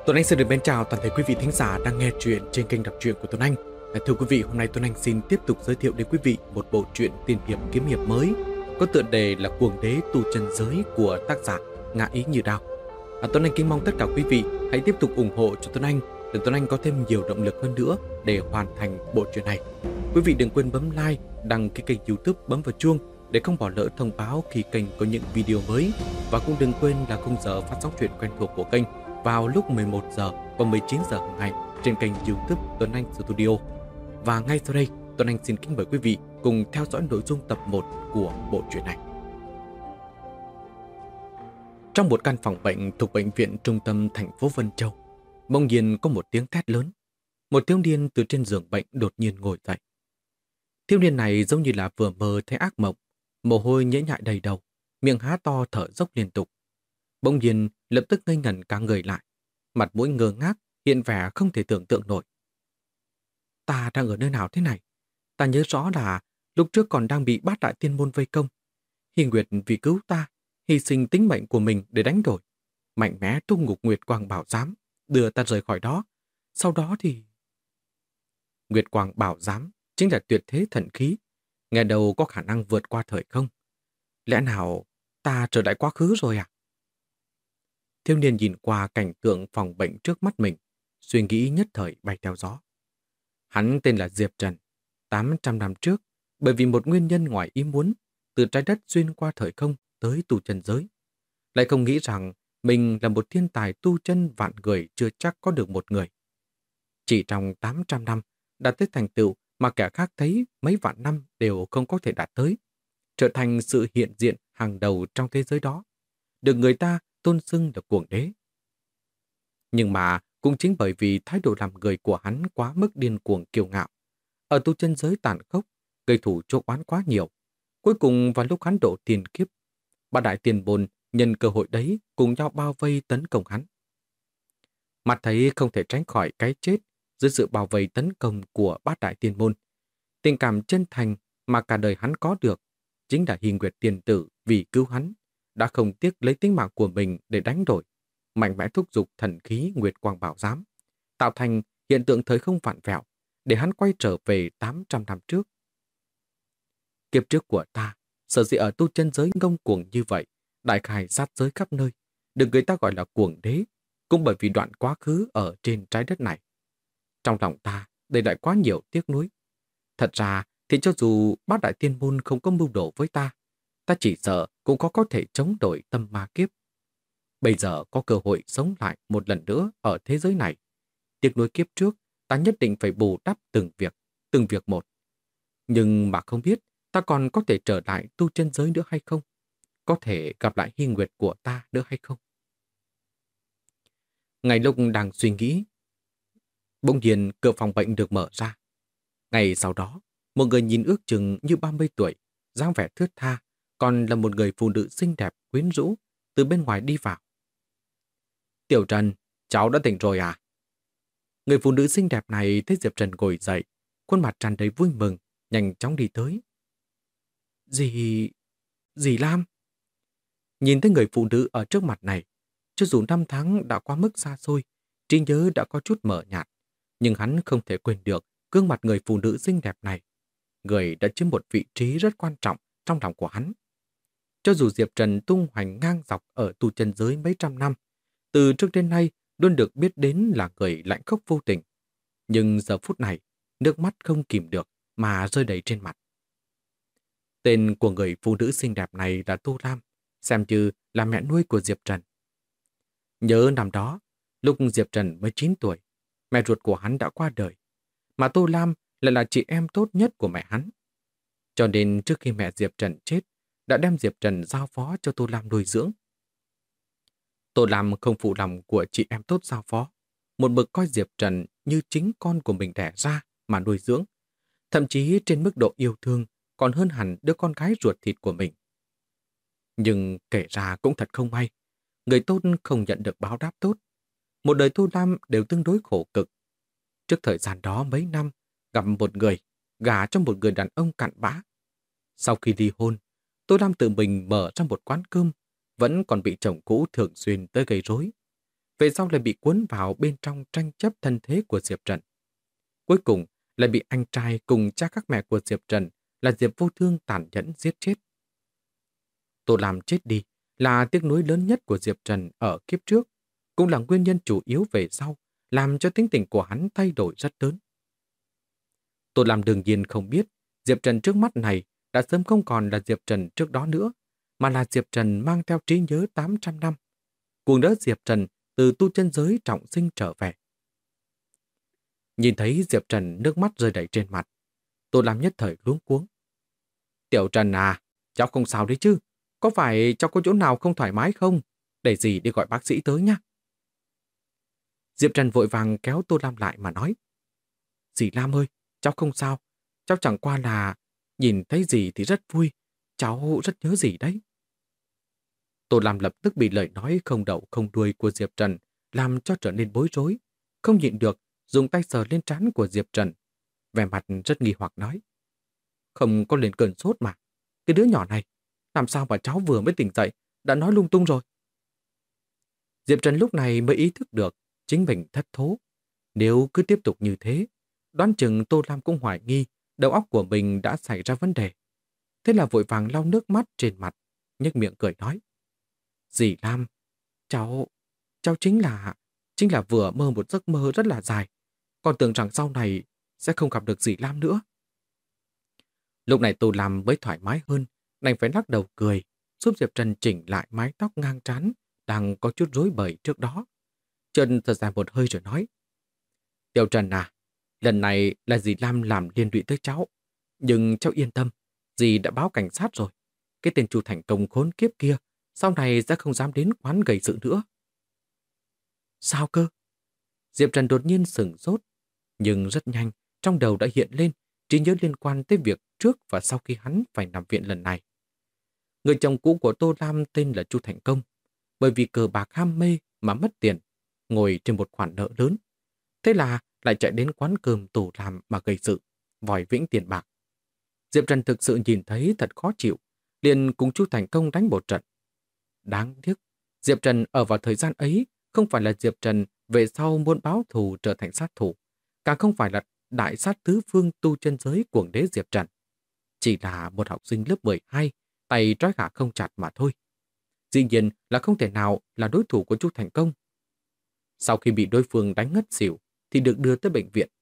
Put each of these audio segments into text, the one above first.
Tuấn Anh xin được mến chào toàn thể quý vị thính giả đang nghe chuyện trên kênh đọc truyện của Tuấn Anh. Thưa quý vị, hôm nay Tuấn Anh xin tiếp tục giới thiệu đến quý vị một bộ truyện tiền hiệp kiếm hiệp mới có tựa đề là Cuồng Đế Tu Chân Giới của tác giả Ngạ Ý Như Đao. Tuấn Anh kính mong tất cả quý vị hãy tiếp tục ủng hộ cho Tuấn Anh để Tuấn Anh có thêm nhiều động lực hơn nữa để hoàn thành bộ truyện này. Quý vị đừng quên bấm like, đăng ký kênh YouTube, bấm vào chuông để không bỏ lỡ thông báo khi kênh có những video mới, và cũng đừng quên là khung giờ phát sóng truyện quen thuộc của kênh vào lúc 11 giờ và 19 giờ hàng ngày trên kênh YouTube Tuấn Anh Studio. Và ngay sau đây, Tuấn Anh xin kính mời quý vị cùng theo dõi nội dung tập 1 của bộ truyện này. Trong một căn phòng bệnh thuộc bệnh viện trung tâm thành phố Vân Châu, bỗng nhiên có một tiếng thét lớn. Một thiếu niên từ trên giường bệnh đột nhiên ngồi dậy. Thiếu niên này giống như là vừa mơ thấy ác mộng, mồ hôi nhễ nhại đầy đầu, miệng há to thở dốc liên tục. Bỗng nhiên lập tức ngây ngẩn cả người lại, mặt mũi ngơ ngác, hiện vẻ không thể tưởng tượng nổi. Ta đang ở nơi nào thế này? Ta nhớ rõ là lúc trước còn đang bị Bát Đại Tiên Môn vây công. Hy Nguyệt vì cứu ta, hy sinh tính mệnh của mình để đánh đổi, mạnh mẽ tung ngục Nguyệt Quang Bảo Giám, đưa ta rời khỏi đó. Sau đó thì... Nguyệt Quang Bảo Giám chính là tuyệt thế thần khí, nghe đầu có khả năng vượt qua thời không. Lẽ nào ta trở lại quá khứ rồi à? Thiếu niên nhìn qua cảnh tượng phòng bệnh trước mắt mình, suy nghĩ nhất thời bay theo gió. Hắn tên là Diệp Trần. 800 năm trước, bởi vì một nguyên nhân ngoài ý muốn, từ trái đất xuyên qua thời không tới tu chân giới. Lại không nghĩ rằng mình là một thiên tài tu chân vạn người chưa chắc có được một người. Chỉ trong 800 năm, đạt tới thành tựu mà kẻ khác thấy mấy vạn năm đều không có thể đạt tới, trở thành sự hiện diện hàng đầu trong thế giới đó, được người ta tôn xưng là cuồng đế. Nhưng mà cũng chính bởi vì thái độ làm người của hắn quá mức điên cuồng kiêu ngạo, ở tu chân giới tàn khốc, gây thủ chuốc oán quá nhiều. Cuối cùng vào lúc hắn độ tiền kiếp, Bát Đại Tiên Môn nhân cơ hội đấy cùng nhau bao vây tấn công hắn. Mặt thấy không thể tránh khỏi cái chết dưới sự bao vây tấn công của Bát Đại Tiên Môn, tình cảm chân thành mà cả đời hắn có được chính là Hy Nguyệt Tiên Tử vì cứu hắn đã không tiếc lấy tính mạng của mình để đánh đổi, mạnh mẽ thúc giục thần khí Nguyệt Quang Bảo Giám, tạo thành hiện tượng thời không vặn vẹo để hắn quay trở về 800 năm trước. Kiếp trước của ta, sở dĩ ở tu chân giới ngông cuồng như vậy, đại khai sát giới khắp nơi, được người ta gọi là cuồng đế, cũng bởi vì đoạn quá khứ ở trên trái đất này. Trong lòng ta để lại quá nhiều tiếc nuối. Thật ra thì cho dù Bát Đại Tiên Môn không có mưu đồ với ta chỉ sợ cũng có thể chống đổi tâm ma kiếp. Bây giờ có cơ hội sống lại một lần nữa ở thế giới này. Tiếc nuối kiếp trước, ta nhất định phải bù đắp từng việc một. Nhưng mà không biết ta còn có thể trở lại tu chân giới nữa hay không? Có thể gặp lại Hy Nguyệt của ta nữa hay không? Ngay lúc đang suy nghĩ, bỗng nhiên cửa phòng bệnh được mở ra. Ngày sau đó, một người nhìn ước chừng như 30 tuổi, dáng vẻ thướt tha, còn là một người phụ nữ xinh đẹp quyến rũ, từ bên ngoài đi vào. Tiểu Trần, cháu đã tỉnh rồi à? Người phụ nữ xinh đẹp này thấy Diệp Trần ngồi dậy, khuôn mặt tràn đầy vui mừng, nhanh chóng đi tới. Dì Lam? Nhìn thấy người phụ nữ ở trước mặt này, cho dù năm tháng đã quá mức xa xôi, trí nhớ đã có chút mờ nhạt, nhưng hắn không thể quên được gương mặt người phụ nữ xinh đẹp này. Người đã chiếm một vị trí rất quan trọng trong lòng của hắn. Cho dù Diệp Trần tung hoành ngang dọc ở tu chân giới mấy trăm năm, từ trước đến nay luôn được biết đến là người lạnh khốc vô tình. Nhưng giờ phút này, nước mắt không kìm được mà rơi đầy trên mặt. Tên của người phụ nữ xinh đẹp này là Tô Lam, xem như là mẹ nuôi của Diệp Trần. Nhớ năm đó, lúc Diệp Trần mới 9 tuổi, mẹ ruột của hắn đã qua đời, mà Tô Lam lại là chị em tốt nhất của mẹ hắn. Cho nên trước khi mẹ Diệp Trần chết, đã đem Diệp Trần giao phó cho Tô Lam nuôi dưỡng. Tô Lam không phụ lòng của chị em tốt giao phó, một mực coi Diệp Trần như chính con của mình đẻ ra mà nuôi dưỡng, thậm chí trên mức độ yêu thương còn hơn hẳn đứa con gái ruột thịt của mình. Nhưng kể ra cũng thật không may, người tốt không nhận được báo đáp tốt. Một đời Tô Lam đều tương đối khổ cực. Trước thời gian đó mấy năm, gặp một người, gả cho một người đàn ông cặn bã. Sau khi ly hôn, Tô Lam tự mình mở ra một quán cơm, vẫn còn bị chồng cũ thường xuyên tới gây rối. về sau lại bị cuốn vào bên trong tranh chấp thân thế của Diệp Trần. Cuối cùng lại bị anh trai cùng cha các mẹ của Diệp Trần là Diệp Vô Thương tàn nhẫn giết chết. Tô Lam chết đi là tiếc nuối lớn nhất của Diệp Trần ở kiếp trước, cũng là nguyên nhân chủ yếu về sau, làm cho tính tình của hắn thay đổi rất lớn. Tô Lam đương nhiên không biết, Diệp Trần trước mắt này đã sớm không còn là Diệp Trần trước đó nữa, mà là Diệp Trần mang theo trí nhớ 800 năm, cùng đỡ Diệp Trần từ tu chân giới trọng sinh trở về. Nhìn thấy Diệp Trần nước mắt rơi đầy trên mặt, Tô Lam nhất thời luống cuống. Tiểu Trần à, cháu không sao đấy chứ? Có phải cháu có chỗ nào không thoải mái không? Để dì đi gọi bác sĩ tới nhá. Diệp Trần vội vàng kéo Tô Lam lại mà nói. Dì Lam ơi, cháu không sao. Cháu chẳng qua là nhìn thấy dì thì rất vui. Cháu rất nhớ dì đấy. Tô Lam lập tức bị lời nói không đầu không đuôi của Diệp Trần làm cho trở nên bối rối. Không nhịn được, dùng tay sờ lên trán của Diệp Trần. Vẻ mặt rất nghi hoặc nói. Không có lên cơn sốt mà. Cái đứa nhỏ này, làm sao mà cháu vừa mới tỉnh dậy đã nói lung tung rồi. Diệp Trần lúc này mới ý thức được chính mình thất thố. Nếu cứ tiếp tục như thế, đoán chừng Tô Lam cũng hoài nghi đầu óc của mình đã xảy ra vấn đề. Thế là vội vàng lau nước mắt trên mặt, nhếch miệng cười nói. Dì Lam, cháu chính là vừa mơ một giấc mơ rất là dài, còn tưởng rằng sau này sẽ không gặp được dì Lam nữa. Lúc này Tô Lam mới thoải mái hơn, đành phải lắc đầu cười, giúp Diệp Trần chỉnh lại mái tóc ngang trán đang có chút rối bời trước đó. Trần thở dài một hơi rồi nói. Tiểu Trần à, lần này là dì Lam làm liên lụy tới cháu. Nhưng cháu yên tâm, dì đã báo cảnh sát rồi. Cái tên Chu Thành Công khốn kiếp kia, sau này sẽ không dám đến quán gây sự nữa. Sao cơ? Diệp Trần đột nhiên sửng sốt, nhưng rất nhanh, trong đầu đã hiện lên trí nhớ liên quan tới việc trước và sau khi hắn phải nằm viện lần này. Người chồng cũ của Tô Lam tên là Chu Thành Công, bởi vì cờ bạc ham mê mà mất tiền, ngồi trên một khoản nợ lớn. Thế là lại chạy đến quán cơm Tô Lam mà gây sự, vòi vĩnh tiền bạc. Diệp Trần thực sự nhìn thấy thật khó chịu, liền cùng Chu Thành Công đánh một trận. Đáng tiếc, Diệp Trần ở vào thời gian ấy không phải là Diệp Trần về sau muốn báo thù trở thành sát thủ, càng không phải là đại sát tứ phương tu chân giới cuồng đế Diệp Trần. Chỉ là một học sinh lớp 12, tay trói gà không chặt mà thôi. Dĩ nhiên là không thể nào là đối thủ của Chu Thành Công. Sau khi bị đối phương đánh ngất xỉu thì được đưa tới bệnh viện.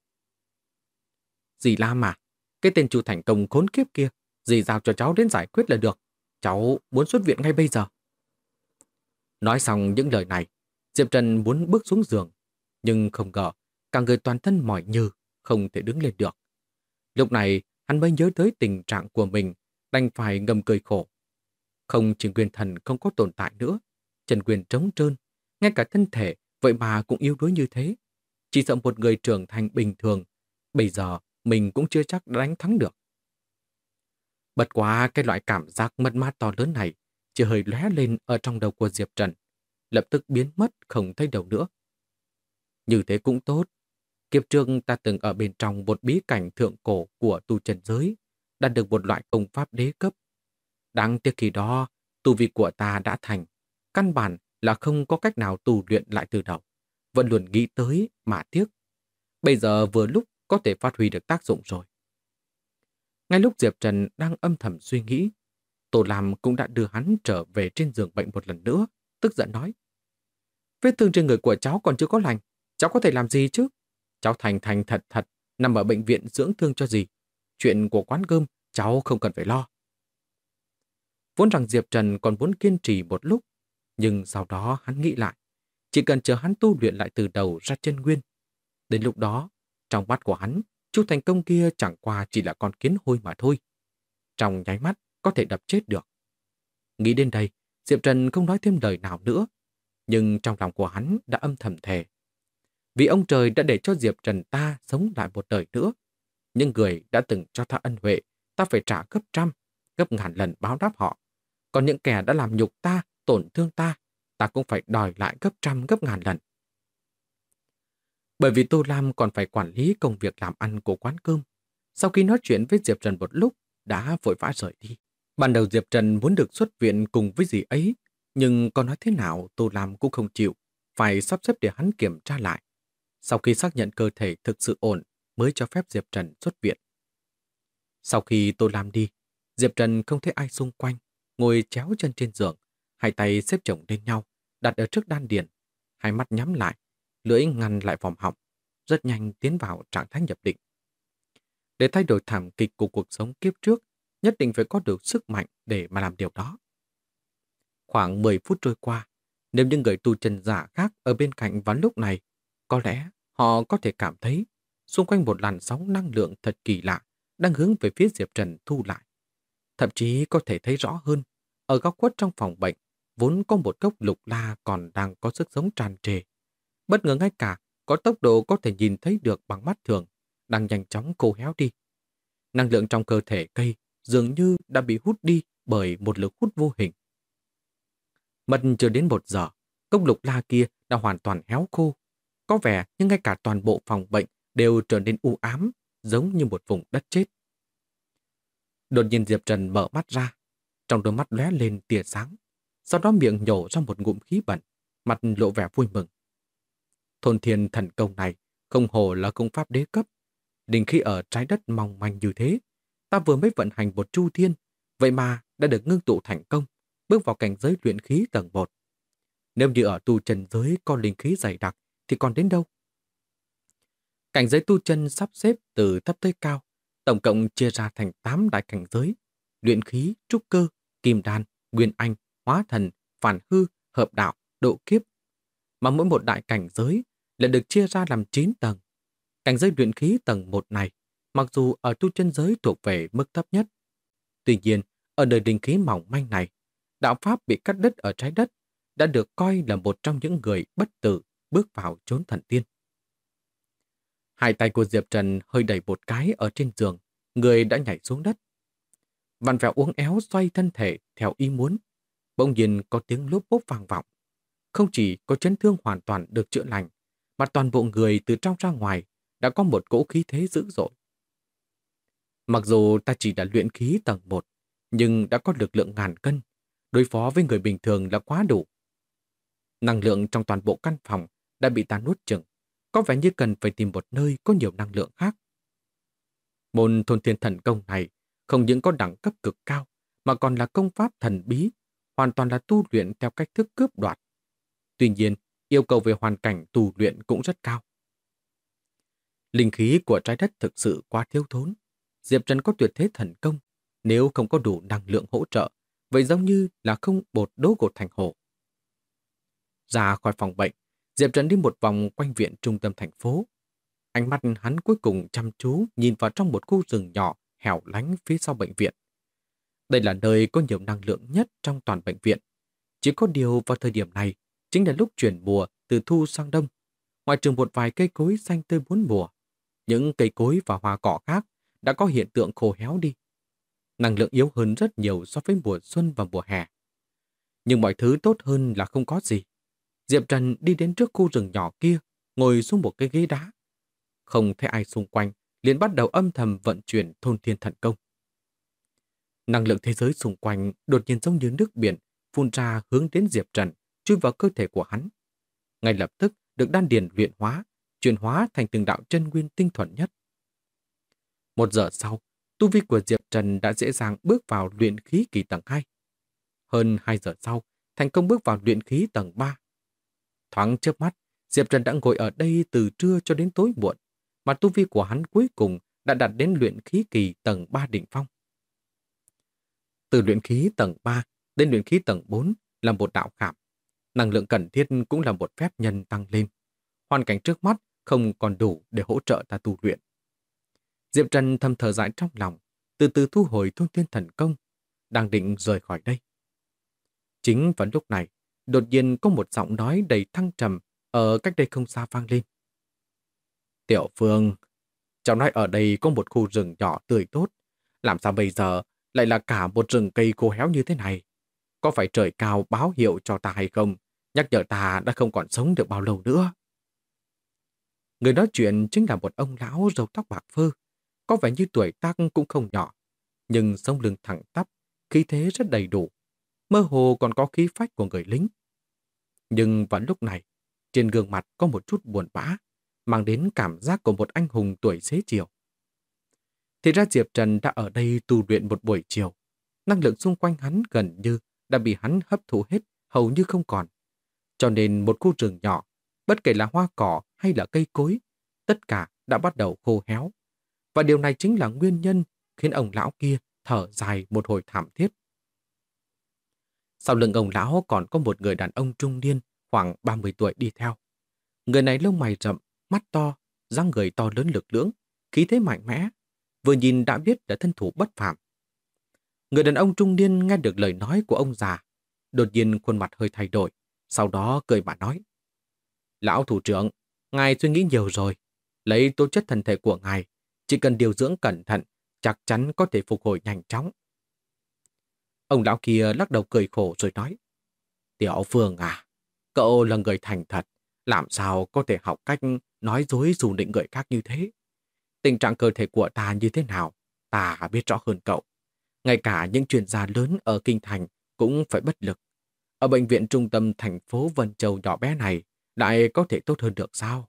Dì Lam mà, cái tên Chu Thành Công khốn kiếp kia, dì giao cho cháu đến giải quyết là được. Cháu muốn xuất viện ngay bây giờ. Nói xong những lời này, Diệp Trần muốn bước xuống giường, nhưng không ngờ cả người toàn thân mỏi nhừ, không thể đứng lên được. Lúc này hắn mới nhớ tới tình trạng của mình, đành phải ngầm cười khổ. Không chỉ nguyên thần không có tồn tại nữa, chân quyền trống trơn, ngay cả thân thể vậy mà cũng yếu đuối như thế. Chỉ sợ một người trưởng thành bình thường, bây giờ mình cũng chưa chắc đã đánh thắng được. Bất quá cái loại cảm giác mất mát to lớn này chỉ hơi lóe lên ở trong đầu của Diệp Trần, lập tức biến mất không thấy đâu nữa. Như thế cũng tốt. Kiếp trước ta từng ở bên trong một bí cảnh thượng cổ của tu chân giới, đạt được một loại công pháp đế cấp. Đáng tiếc khi đó, tu vi của ta đã thành, căn bản là không có cách nào tu luyện lại từ đầu. Vẫn luôn nghĩ tới mà tiếc. Bây giờ vừa lúc có thể phát huy được tác dụng rồi. Ngay lúc Diệp Trần đang âm thầm suy nghĩ, Tô Lam cũng đã đưa hắn trở về trên giường bệnh một lần nữa, tức giận nói. Vết thương trên người của cháu còn chưa có lành, cháu có thể làm gì chứ? Cháu thành thành thật thật, nằm ở bệnh viện dưỡng thương cho gì. Chuyện của quán cơm, cháu không cần phải lo. Vốn rằng Diệp Trần còn muốn kiên trì một lúc, nhưng sau đó hắn nghĩ lại. Chỉ cần chờ hắn tu luyện lại từ đầu ra chân nguyên. Đến lúc đó, trong mắt của hắn, Chu Thành Công kia chẳng qua chỉ là con kiến hôi mà thôi. Trong nháy mắt, có thể đập chết được. Nghĩ đến đây, Diệp Trần không nói thêm lời nào nữa. Nhưng trong lòng của hắn đã âm thầm thề. Vì ông trời đã để cho Diệp Trần ta sống lại một đời nữa. Nhưng người đã từng cho ta ân huệ, ta phải trả gấp trăm, gấp ngàn lần báo đáp họ. Còn những kẻ đã làm nhục ta, tổn thương ta, ta cũng phải đòi lại gấp trăm, gấp ngàn lần. Bởi vì Tô Lam còn phải quản lý công việc làm ăn của quán cơm. Sau khi nói chuyện với Diệp Trần một lúc, đã vội vã rời đi. Ban đầu Diệp Trần muốn được xuất viện cùng với dì ấy, nhưng có nói thế nào Tô Lam cũng không chịu. phải sắp xếp để hắn kiểm tra lại. Sau khi xác nhận cơ thể thực sự ổn mới cho phép Diệp Trần xuất viện. Sau khi Tô Lam đi, Diệp Trần không thấy ai xung quanh, ngồi chéo chân trên giường, hai tay xếp chồng lên nhau, đặt ở trước đan điền, hai mắt nhắm lại, lưỡi ngăn lại vòng họng, rất nhanh tiến vào trạng thái nhập định. Để thay đổi thảm kịch của cuộc sống kiếp trước, nhất định phải có được sức mạnh để mà làm điều đó. Khoảng 10 phút trôi qua, nếu những người tu chân giả khác ở bên cạnh vào lúc này, có lẽ họ có thể cảm thấy xung quanh một làn sóng năng lượng thật kỳ lạ đang hướng về phía Diệp Trần thu lại. Thậm chí có thể thấy rõ hơn, ở góc khuất trong phòng bệnh, vốn có một cốc lục la còn đang có sức sống tràn trề. Bất ngờ ngay cả có tốc độ có thể nhìn thấy được bằng mắt thường, đang nhanh chóng khô héo đi. Năng lượng trong cơ thể cây dường như đã bị hút đi bởi một lực hút vô hình. Mất chưa đến 1 giờ, cốc lục la kia đã hoàn toàn héo khô. Có vẻ như ngay cả toàn bộ phòng bệnh đều trở nên u ám, giống như một vùng đất chết. Đột nhiên Diệp Trần mở mắt ra, trong đôi mắt lóe lên tia sáng, sau đó miệng nhổ ra một ngụm khí bẩn, mặt lộ vẻ vui mừng. Thôn thiên thần công này không hổ là công pháp đế cấp. Linh khí ở trái đất mong manh như thế, ta vừa mới vận hành một chu thiên, vậy mà đã được ngưng tụ thành công, bước vào cảnh giới luyện khí tầng 1. Nếu như ở tu chân giới có linh khí dày đặc thì còn đến đâu? Cảnh giới tu chân sắp xếp từ thấp tới cao, tổng cộng chia ra thành 8 đại cảnh giới: luyện khí, trúc cơ, kim đan, nguyên anh, hóa thần, phản hư, hợp đạo, độ kiếp. Mà mỗi một đại cảnh giới lại được chia ra làm 9 tầng. Cảnh giới luyện khí tầng 1 này, mặc dù ở tu chân giới thuộc về mức thấp nhất, tuy nhiên ở đời linh khí mỏng manh này, đạo pháp bị cắt đứt ở trái đất đã được coi là một trong những người bất tử bước vào chốn thần tiên. Hai tay của Diệp Trần hơi đẩy một cái ở trên giường, người đã nhảy xuống đất. Vặn vẹo uốn éo xoay thân thể theo ý muốn. Bỗng nhiên có tiếng lốp bốp vang vọng. Không chỉ có chấn thương hoàn toàn được chữa lành, mà toàn bộ người từ trong ra ngoài đã có một cỗ khí thế dữ dội. Mặc dù ta chỉ đã luyện khí tầng 1, nhưng đã có lực lượng ngàn cân, đối phó với người bình thường là quá đủ. Năng lượng trong toàn bộ căn phòng đã bị ta nuốt chửng, có vẻ như cần phải tìm một nơi có nhiều năng lượng khác. Môn thôn thiên thần công này không những có đẳng cấp cực cao, mà còn là công pháp thần bí, hoàn toàn là tu luyện theo cách thức cướp đoạt. Tuy nhiên, yêu cầu về hoàn cảnh tu luyện cũng rất cao. Linh khí của trái đất thực sự quá thiếu thốn. Diệp Trần có tuyệt thế thần công, nếu không có đủ năng lượng hỗ trợ, vậy giống như là không bột đố gột thành hồ. Ra khỏi phòng bệnh, Diệp Trần đi một vòng quanh viện trung tâm thành phố. Ánh mắt hắn cuối cùng chăm chú nhìn vào trong một khu rừng nhỏ hẻo lánh phía sau bệnh viện. Đây là nơi có nhiều năng lượng nhất trong toàn bệnh viện. Chỉ có điều vào thời điểm này chính là lúc chuyển mùa từ thu sang đông. Ngoài trừ một vài cây cối xanh tươi bốn mùa, những cây cối và hoa cỏ khác đã có hiện tượng khô héo đi. Năng lượng yếu hơn rất nhiều so với mùa xuân và mùa hè. Nhưng mọi thứ tốt hơn là không có gì. Diệp Trần đi đến trước khu rừng nhỏ kia, ngồi xuống một cái ghế đá. Không thấy ai xung quanh, liền bắt đầu âm thầm vận chuyển thôn thiên thần công. Năng lượng thế giới xung quanh đột nhiên giống như nước biển phun ra hướng đến Diệp Trần, chui vào cơ thể của hắn. Ngay lập tức được đan điền luyện hóa, chuyển hóa thành từng đạo chân nguyên tinh thuần nhất. 1 giờ sau, tu vi của Diệp Trần đã dễ dàng bước vào luyện khí kỳ tầng 2. Hơn 2 giờ sau, thành công bước vào luyện khí tầng 3. Thoáng chớp mắt, Diệp Trần đã ngồi ở đây từ trưa cho đến tối muộn, mà tu vi của hắn cuối cùng đã đạt đến luyện khí kỳ tầng 3 đỉnh phong. Từ luyện khí tầng 3 đến luyện khí tầng 4 là một đạo khảm. Năng lượng cần thiết cũng là một phép nhân tăng lên. Hoàn cảnh trước mắt không còn đủ để hỗ trợ ta tu luyện. Diệp Trần thầm thở dài trong lòng, từ từ thu hồi thôn thiên thần công, đang định rời khỏi đây. Chính vào lúc này, đột nhiên có một giọng nói đầy thăng trầm ở cách đây không xa vang lên. Tiểu Phương, cháu nói ở đây có một khu rừng nhỏ tươi tốt, làm sao bây giờ lại là cả một rừng cây khô héo như thế này? Có phải trời cao báo hiệu cho ta hay không? Nhắc nhở ta đã không còn sống được bao lâu nữa. Người nói chuyện chính là một ông lão râu tóc bạc phơ, có vẻ như tuổi tác cũng không nhỏ, nhưng sống lưng thẳng tắp, khí thế rất đầy đủ, mơ hồ còn có khí phách của người lính. Nhưng vào lúc này, trên gương mặt có một chút buồn bã, mang đến cảm giác của một anh hùng tuổi xế chiều. Thì ra Diệp Trần đã ở đây tu luyện một buổi chiều. Năng lượng xung quanh hắn gần như đã bị hắn hấp thụ hết, hầu như không còn. Cho nên một khu rừng nhỏ, bất kể là hoa cỏ hay là cây cối, tất cả đã bắt đầu khô héo. Và điều này chính là nguyên nhân khiến ông lão kia thở dài một hồi thảm thiết. Sau lưng ông lão còn có một người đàn ông trung niên khoảng 30 tuổi đi theo. Người này lông mày rậm, mắt to, dáng người to lớn lực lưỡng, khí thế mạnh mẽ, vừa nhìn đã biết là thân thủ bất phàm. Người đàn ông trung niên nghe được lời nói của ông già, đột nhiên khuôn mặt hơi thay đổi, sau đó cười mà nói: Lão thủ trưởng, ngài suy nghĩ nhiều rồi, lấy tố chất thân thể của ngài, chỉ cần điều dưỡng cẩn thận, chắc chắn có thể phục hồi nhanh chóng. Ông lão kia lắc đầu cười khổ rồi nói: Tiểu Phương à, cậu là người thành thật, làm sao có thể học cách nói dối dù định người khác như thế? Tình trạng cơ thể của ta như thế nào, ta biết rõ hơn cậu. Ngay cả những chuyên gia lớn ở Kinh Thành cũng phải bất lực. Ở bệnh viện trung tâm thành phố Vân Châu nhỏ bé này, lại có thể tốt hơn được sao?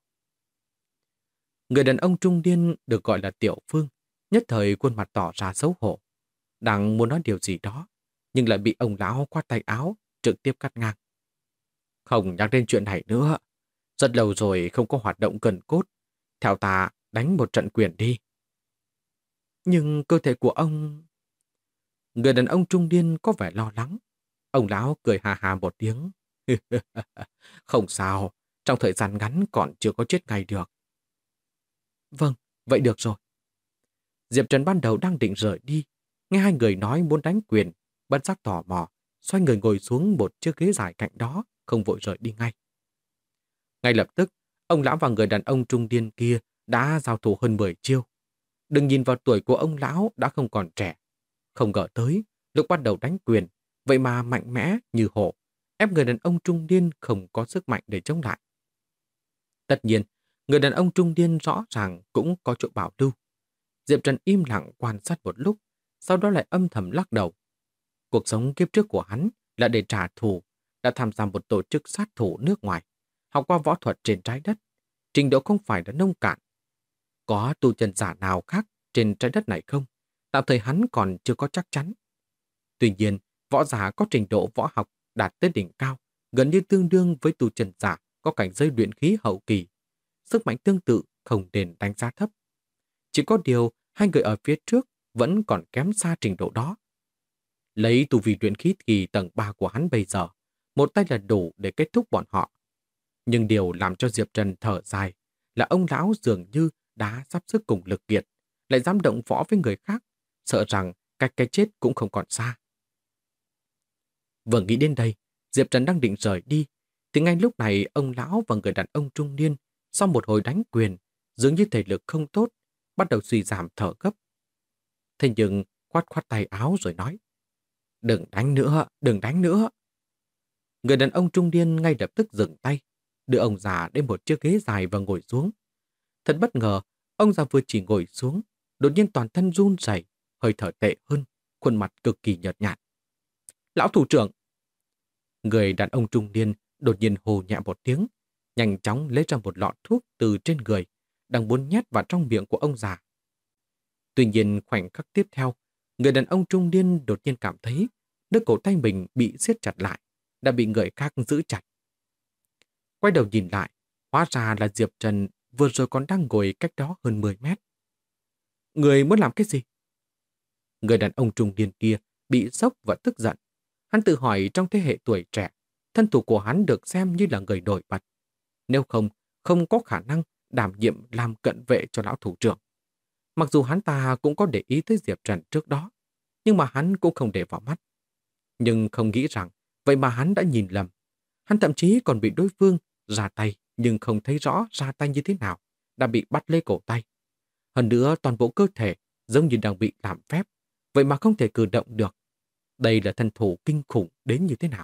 Người đàn ông trung niên được gọi là Tiểu Phương, nhất thời khuôn mặt tỏ ra xấu hổ. Đang muốn nói điều gì đó, nhưng lại bị ông lão khoát tay áo, trực tiếp cắt ngang. Không nhắc đến chuyện này nữa. Rất lâu rồi không có hoạt động gần cốt. Theo ta, đánh một trận quyền đi. Nhưng cơ thể của ông... Người đàn ông trung niên có vẻ lo lắng. Ông lão cười hà hà một tiếng. Không sao, trong thời gian ngắn còn chưa có chết ngay được. Vâng, vậy được rồi. Diệp Trần ban đầu đang định rời đi. Nghe hai người nói muốn đánh quyền, bất giác tò mò, xoay người ngồi xuống một chiếc ghế dài cạnh đó, không vội rời đi ngay. Ngay lập tức, ông lão và người đàn ông trung niên kia đã giao thủ hơn 10 chiêu. Đừng nhìn vào tuổi của ông lão đã không còn trẻ. Không ngờ tới, lúc bắt đầu đánh quyền, vậy mà mạnh mẽ như hổ, ép người đàn ông trung niên không có sức mạnh để chống lại. Tất nhiên, người đàn ông trung niên rõ ràng cũng có chỗ bảo lưu. Diệp Trần im lặng quan sát một lúc, sau đó lại âm thầm lắc đầu. Cuộc sống kiếp trước của hắn là để trả thù, đã tham gia một tổ chức sát thủ nước ngoài, học qua võ thuật trên trái đất, trình độ không phải là nông cạn. Có tu chân giả nào khác trên trái đất này không? Tạm thời hắn còn chưa có chắc chắn. Tuy nhiên, võ giả có trình độ võ học đạt tới đỉnh cao, gần như tương đương với tu chân giả có cảnh giới luyện khí hậu kỳ. Sức mạnh tương tự không nên đánh giá thấp. Chỉ có điều, hai người ở phía trước vẫn còn kém xa trình độ đó. Lấy tu vi luyện khí kỳ tầng 3 của hắn bây giờ, một tay là đủ để kết thúc bọn họ. Nhưng điều làm cho Diệp Trần thở dài là ông lão dường như đã sắp sức cùng lực kiệt, lại dám động võ với người khác, sợ rằng cách cái chết cũng không còn xa. Vừa nghĩ đến đây, Diệp Trần đang định rời đi, thì ngay lúc này ông lão và người đàn ông trung niên sau một hồi đánh quyền, dường như thể lực không tốt, bắt đầu suy giảm thở gấp. Thế nhưng khoát khoát tay áo rồi nói: Đừng đánh nữa, đừng đánh nữa. Người đàn ông trung niên ngay lập tức dừng tay, đưa ông già đến một chiếc ghế dài và ngồi xuống. Thật bất ngờ, ông già vừa chỉ ngồi xuống, đột nhiên toàn thân run rẩy, hơi thở tệ hơn, khuôn mặt cực kỳ nhợt nhạt. Lão thủ trưởng! Người đàn ông trung niên đột nhiên hô nhẹ một tiếng, nhanh chóng lấy ra một lọ thuốc từ trên người, đang muốn nhét vào trong miệng của ông già. Tuy nhiên khoảnh khắc tiếp theo, người đàn ông trung niên đột nhiên cảm thấy đôi cổ tay mình bị siết chặt lại, đã bị người khác giữ chặt. Quay đầu nhìn lại, hóa ra là Diệp Trần vừa rồi còn đang ngồi cách đó hơn 10 mét. Người muốn làm cái gì? Người đàn ông trung niên kia bị sốc và tức giận. Hắn tự hỏi trong thế hệ tuổi trẻ, thân thủ của hắn được xem như là người nổi bật. Nếu không, không có khả năng đảm nhiệm làm cận vệ cho lão thủ trưởng. Mặc dù hắn ta cũng có để ý tới Diệp Trần trước đó, nhưng mà hắn cũng không để vào mắt. Nhưng không nghĩ rằng, vậy mà hắn đã nhìn lầm. Hắn thậm chí còn bị đối phương ra tay, nhưng không thấy rõ ra tay như thế nào, đã bị bắt lấy cổ tay. Hơn nữa, toàn bộ cơ thể giống như đang bị làm phép, vậy mà không thể cử động được. Đây là thân thủ kinh khủng đến như thế nào?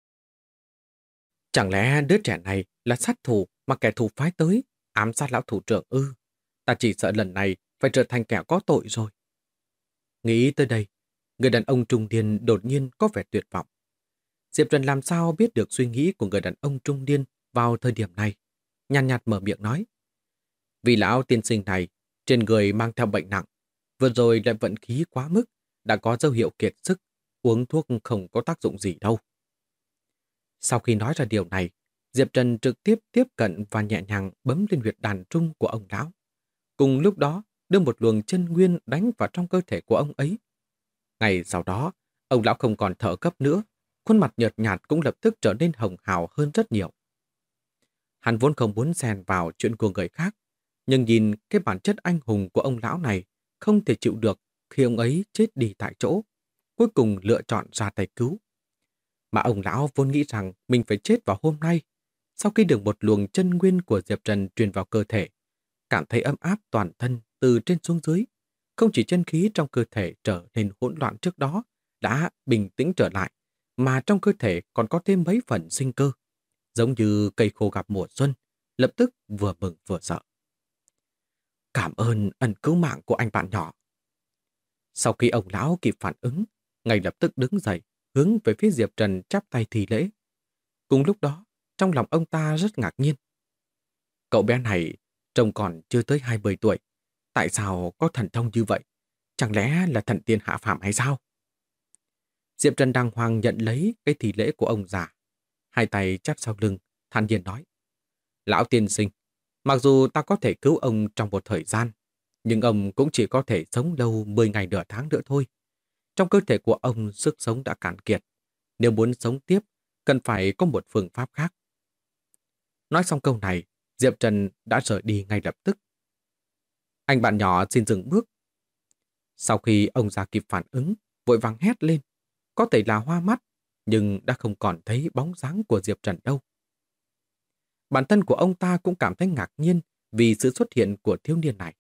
Chẳng lẽ đứa trẻ này là sát thủ mà kẻ thù phái tới, ám sát lão thủ trưởng ư? Ta chỉ sợ lần này phải trở thành kẻ có tội rồi. Nghĩ tới đây, người đàn ông trung niên đột nhiên có vẻ tuyệt vọng. Diệp Trần làm sao biết được suy nghĩ của người đàn ông trung niên, vào thời điểm này, nhàn nhạt mở miệng nói. Vì lão tiên sinh này, trên người mang theo bệnh nặng, vừa rồi lại vận khí quá mức, đã có dấu hiệu kiệt sức, uống thuốc không có tác dụng gì đâu. Sau khi nói ra điều này, Diệp Trần trực tiếp tiếp cận và nhẹ nhàng bấm lên huyệt đàn trung của ông lão. Cùng lúc đó, đưa một luồng chân nguyên đánh vào trong cơ thể của ông ấy. Ngày sau đó, ông lão không còn thở gấp nữa, khuôn mặt nhợt nhạt cũng lập tức trở nên hồng hào hơn rất nhiều. Hắn vốn không muốn xen vào chuyện của người khác, nhưng nhìn cái bản chất anh hùng của ông lão này không thể chịu được khi ông ấy chết đi tại chỗ, cuối cùng lựa chọn ra tay cứu. Mà ông lão vốn nghĩ rằng mình phải chết vào hôm nay. Sau khi được một luồng chân nguyên của Diệp Trần truyền vào cơ thể, cảm thấy ấm áp toàn thân từ trên xuống dưới. Không chỉ chân khí trong cơ thể trở nên hỗn loạn trước đó đã bình tĩnh trở lại, mà trong cơ thể còn có thêm mấy phần sinh cơ. Giống như cây khô gặp mùa xuân, lập tức vừa mừng vừa sợ. Cảm ơn ân cứu mạng của anh bạn nhỏ. Sau khi ông lão kịp phản ứng, ngay lập tức đứng dậy, hướng về phía Diệp Trần chắp tay thi lễ. Cùng lúc đó, trong lòng ông ta rất ngạc nhiên. Cậu bé này trông còn chưa tới 20 tuổi. Tại sao có thần thông như vậy? Chẳng lẽ là thần tiên hạ phàm hay sao? Diệp Trần đàng hoàng nhận lấy cái thi lễ của ông già. Hai tay chắp sau lưng, thản nhiên nói. Lão tiên sinh, mặc dù ta có thể cứu ông trong một thời gian, nhưng ông cũng chỉ có thể sống lâu 10 ngày nửa tháng nữa thôi. Trong cơ thể của ông sức sống đã cạn kiệt. Nếu muốn sống tiếp, cần phải có một phương pháp khác. Nói xong câu này, Diệp Trần đã rời đi ngay lập tức. Anh bạn nhỏ xin dừng bước. Sau khi ông già kịp phản ứng, vội vàng hét lên. Có thể là hoa mắt, nhưng đã không còn thấy bóng dáng của Diệp Trần đâu. Bản thân của ông ta cũng cảm thấy ngạc nhiên vì sự xuất hiện của thiếu niên này.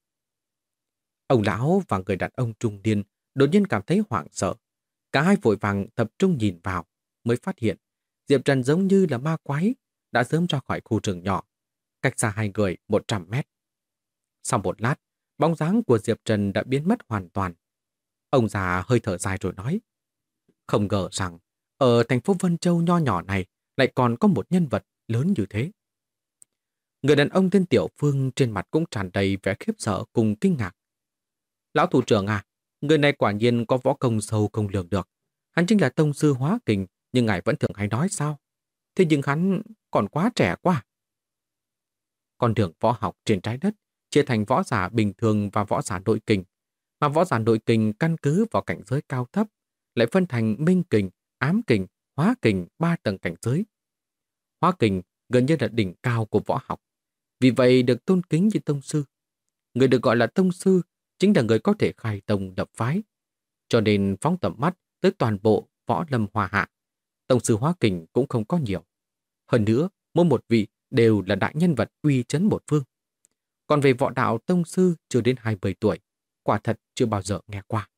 Ông lão và người đàn ông trung niên đột nhiên cảm thấy hoảng sợ. Cả hai vội vàng tập trung nhìn vào, mới phát hiện Diệp Trần giống như là ma quái, đã sớm ra khỏi khu rừng nhỏ, cách xa hai người 100 mét. Sau một lát, bóng dáng của Diệp Trần đã biến mất hoàn toàn. Ông già hơi thở dài rồi nói, không ngờ rằng ở thành phố Vân Châu nho nhỏ này lại còn có một nhân vật lớn như thế. Người đàn ông tên Tiểu Phương trên mặt cũng tràn đầy vẻ khiếp sợ cùng kinh ngạc. Lão thủ trưởng à, người này quả nhiên có võ công sâu không lường được. Hắn chính là tông sư hóa kình, nhưng ngài vẫn thường hay nói sao? Thế nhưng hắn còn quá trẻ quá. Con đường võ học trên trái đất chia thành võ giả bình thường và võ giả nội kình, mà võ giả nội kình căn cứ vào cảnh giới cao thấp, lại phân thành minh kình, ám kình, hóa kình 3 tầng cảnh giới. Hóa kình gần như là đỉnh cao của võ học, vì vậy được tôn kính như tông sư. Người được gọi là tông sư chính là người có thể khai tông lập phái, cho nên phóng tầm mắt tới toàn bộ võ lâm hoa hạ. Tông sư hóa kình cũng không có nhiều. Hơn nữa, mỗi một vị đều là đại nhân vật uy chấn một phương. Còn về võ đạo tông sư chưa đến 20 tuổi, quả thật chưa bao giờ nghe qua.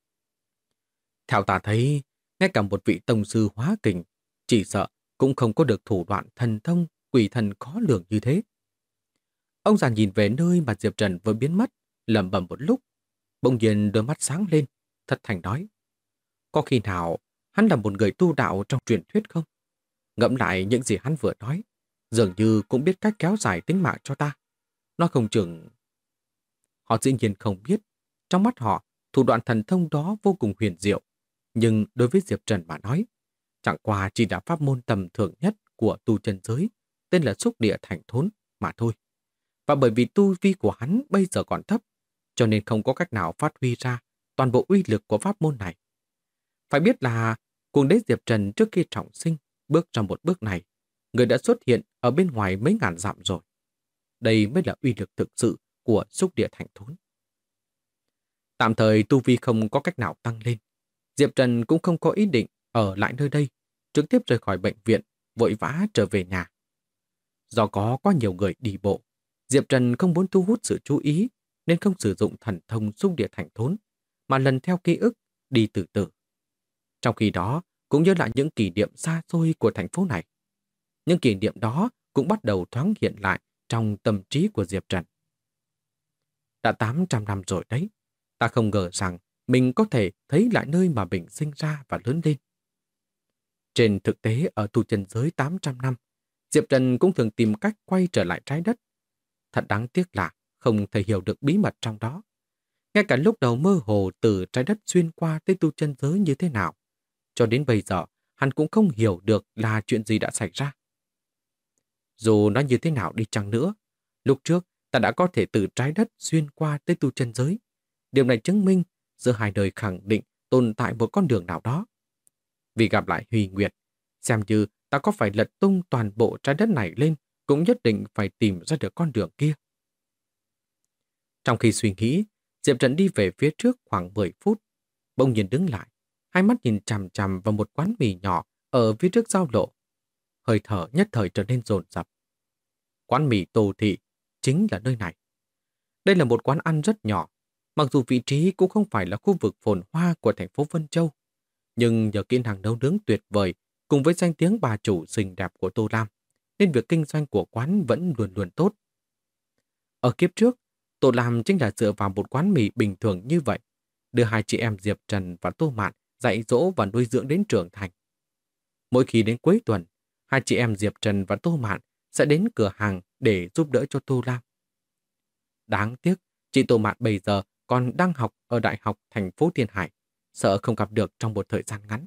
Theo ta thấy, ngay cả một vị tông sư hóa kình, chỉ sợ cũng không có được thủ đoạn thần thông, quỷ thần khó lường như thế. Ông già nhìn về nơi mà Diệp Trần vừa biến mất, lẩm bẩm một lúc, bỗng nhiên đôi mắt sáng lên, thật thành nói. Có khi nào hắn là một người tu đạo trong truyền thuyết không? Ngẫm lại những gì hắn vừa nói, dường như cũng biết cách kéo dài tính mạng cho ta. Nó không chừng... Họ dĩ nhiên không biết, trong mắt họ, thủ đoạn thần thông đó vô cùng huyền diệu. Nhưng đối với Diệp Trần mà nói, chẳng qua chỉ là pháp môn tầm thường nhất của tu chân giới, tên là xúc địa thành thốn mà thôi. Và bởi vì tu vi của hắn bây giờ còn thấp, cho nên không có cách nào phát huy ra toàn bộ uy lực của pháp môn này. Phải biết là cuồng đế Diệp Trần trước khi trọng sinh bước ra một bước này, người đã xuất hiện ở bên ngoài mấy ngàn dặm rồi. Đây mới là uy lực thực sự của xúc địa thành thốn. Tạm thời tu vi không có cách nào tăng lên, Diệp Trần cũng không có ý định ở lại nơi đây, trực tiếp rời khỏi bệnh viện, vội vã trở về nhà. Do có quá nhiều người đi bộ, Diệp Trần không muốn thu hút sự chú ý nên không sử dụng thần thông xúc địa thành thốn, mà lần theo ký ức đi từ từ. Trong khi đó, cũng nhớ lại những kỷ niệm xa xôi của thành phố này. Những kỷ niệm đó cũng bắt đầu thoáng hiện lại trong tâm trí của Diệp Trần. Đã 800 năm rồi đấy, ta không ngờ rằng mình có thể thấy lại nơi mà mình sinh ra và lớn lên. Trên thực tế ở tu chân giới 800 năm, Diệp Trần cũng thường tìm cách quay trở lại trái đất. Thật đáng tiếc là không thể hiểu được bí mật trong đó. Ngay cả lúc đầu mơ hồ từ trái đất xuyên qua tới tu chân giới như thế nào, cho đến bây giờ hắn cũng không hiểu được là chuyện gì đã xảy ra. Dù nó như thế nào đi chăng nữa, lúc trước ta đã có thể từ trái đất xuyên qua tới tu chân giới. Điều này chứng minh giữa hai đời khẳng định tồn tại một con đường nào đó. Vì gặp lại Huy Nguyệt, xem như ta có phải lật tung toàn bộ trái đất này lên, cũng nhất định phải tìm ra được con đường kia. Trong khi suy nghĩ, Diệp Trần đi về phía trước khoảng 10 phút, bỗng nhiên đứng lại, hai mắt nhìn chằm chằm vào một quán mì nhỏ ở phía trước giao lộ. Hơi thở nhất thời trở nên dồn dập. Quán mì Tô Thị chính là nơi này. Đây là một quán ăn rất nhỏ, mặc dù vị trí cũng không phải là khu vực phồn hoa của thành phố Vân Châu, nhưng nhờ kỹ năng nấu nướng tuyệt vời cùng với danh tiếng bà chủ xinh đẹp của Tô Lam, nên việc kinh doanh của quán vẫn luôn luôn tốt. Ở kiếp trước, Tô Lam chính là dựa vào một quán mì bình thường như vậy, đưa hai chị em Diệp Trần và Tô Mạn dạy dỗ và nuôi dưỡng đến trưởng thành. Mỗi khi đến cuối tuần, hai chị em Diệp Trần và Tô Mạn sẽ đến cửa hàng để giúp đỡ cho Tô Lam. Đáng tiếc, chị Tô Mạn bây giờ còn đang học ở Đại học thành phố Thiên Hải, sợ không gặp được trong một thời gian ngắn.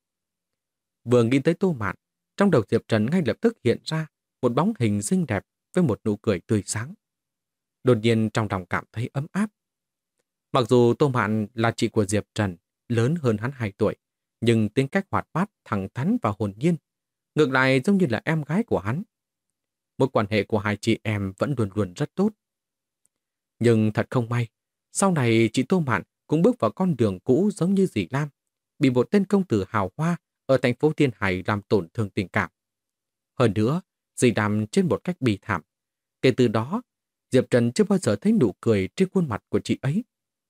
Vừa nghĩ tới Tô Mạn, trong đầu Diệp Trần ngay lập tức hiện ra một bóng hình xinh đẹp với một nụ cười tươi sáng. Đột nhiên trong lòng cảm thấy ấm áp. Mặc dù Tô Mạn là chị của Diệp Trần, lớn hơn hắn 2 tuổi, nhưng tính cách hoạt bát, thẳng thắn và hồn nhiên, ngược lại giống như là em gái của hắn. Mối quan hệ của hai chị em vẫn luôn luôn rất tốt. Nhưng thật không may, sau này chị Tô Mạn cũng bước vào con đường cũ giống như dì Lam, bị một tên công tử hào hoa ở thành phố Thiên Hải làm tổn thương tình cảm. Hơn nữa, dì Lam chết một cách bi thảm. Kể từ đó, Diệp Trần chưa bao giờ thấy nụ cười trên khuôn mặt của chị ấy.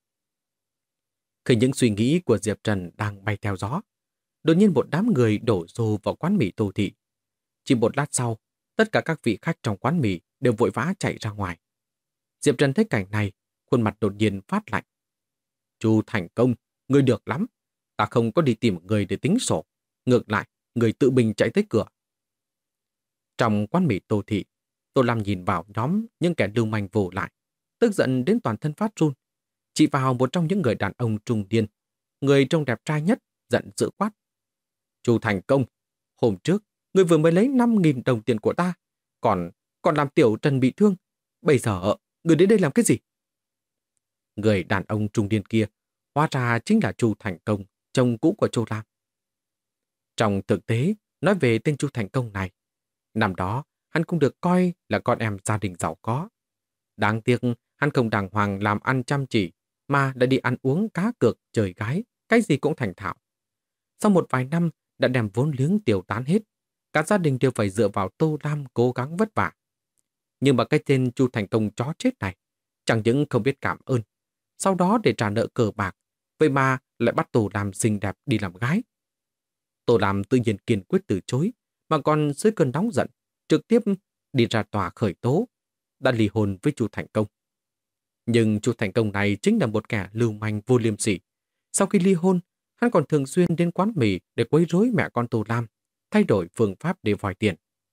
Khi những suy nghĩ của Diệp Trần đang bay theo gió, đột nhiên một đám người đổ xô vào quán mì Tô Thị. Chỉ một lát sau, tất cả các vị khách trong quán mì đều vội vã chạy ra ngoài. Diệp Trần thấy cảnh này, khuôn mặt đột nhiên phát lạnh. Chu Thành Công, người được lắm. Ta không có đi tìm người để tính sổ. Ngược lại, người tự mình chạy tới cửa. Trong quán mì Tô Thị, Tô Lam nhìn vào nhóm những kẻ lưu manh vô lại, tức giận đến toàn thân phát run. Chỉ vào một trong những người đàn ông trung niên, người trông đẹp trai nhất, giận dữ quát. Chu Thành Công, hôm trước, người vừa mới lấy 5.000 đồng tiền của ta, còn làm Tiểu Trần bị thương. Bây giờ, người đến đây làm cái gì? Người đàn ông trung niên kia, hóa ra chính là Chu Thành Công, chồng cũ của Chu Lam. Trong thực tế, nói về tên Chu Thành Công này, năm đó, hắn cũng được coi là con em gia đình giàu có. Đáng tiếc, hắn không đàng hoàng làm ăn chăm chỉ, mà đã đi ăn uống cá cược, chơi gái, cái gì cũng thành thạo. Sau một vài năm, đã đem vốn liếng tiêu tán hết. Cả gia đình đều phải dựa vào Tô Lam cố gắng vất vả. Nhưng mà cái tên Chu Thành Công chó chết này, chẳng những không biết cảm ơn, sau đó để trả nợ cờ bạc, vậy mà lại bắt Tô Lam xinh đẹp đi làm gái. Tô Lam tự nhiên kiên quyết từ chối, mà còn dưới cơn nóng giận, trực tiếp đi ra tòa khởi tố, đã ly hôn với Chu Thành Công. Nhưng Chu Thành Công này chính là một kẻ lưu manh vô liêm sỉ. Sau khi ly hôn, hắn còn thường xuyên đến quán mì để quấy rối mẹ con Tô Lam, thay đổi phương pháp để vòi tiền.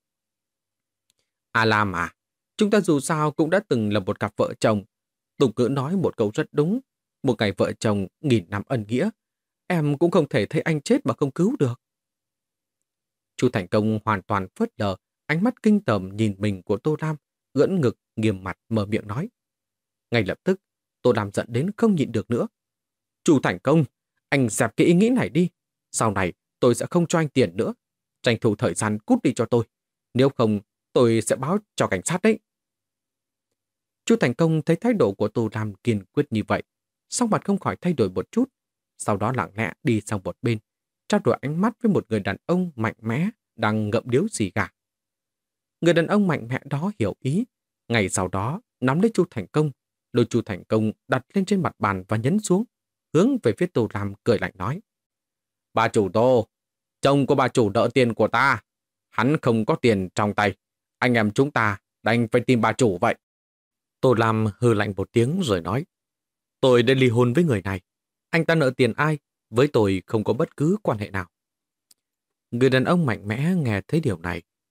Lam à, chúng ta dù sao cũng đã từng là một cặp vợ chồng. Tục ngữ nói một câu rất đúng, một ngày vợ chồng 1000 năm ân nghĩa. Em cũng không thể thấy anh chết mà không cứu được. Chu Thành Công hoàn toàn phớt lờ, ánh mắt kinh tởm nhìn mình của Tô Lam, ưỡn ngực, nghiêm mặt mở miệng nói. Ngay lập tức, Tô Lam giận đến không nhịn được nữa. Chu Thành Công, anh dẹp cái ý nghĩ này đi. Sau này tôi sẽ không cho anh tiền nữa. Tranh thủ thời gian cút đi cho tôi. Nếu không, tôi sẽ báo cho cảnh sát đấy. Chu Thành Công thấy thái độ của Tô Lam kiên quyết như vậy, sắc mặt không khỏi thay đổi một chút. Sau đó lặng lẽ đi sang một bên, trao đổi ánh mắt với một người đàn ông mạnh mẽ đang ngậm điếu xì gà. Người đàn ông mạnh mẽ đó hiểu ý. Ngày sau đó, nắm lấy Chu Thành Công, lôi Chu Thành Công đặt lên trên mặt bàn và nhấn xuống, hướng về phía Tô Lam cười lạnh nói. Bà chủ Tô, chồng của bà chủ nợ tiền của ta. Hắn không có tiền trong tay. Anh em chúng ta đành phải tìm bà chủ vậy. Tô Lam hừ lạnh một tiếng rồi nói. Tôi đã ly hôn với người này. Anh ta nợ tiền ai? Với tôi không có bất cứ quan hệ nào. Người đàn ông mạnh mẽ nghe thấy điều này,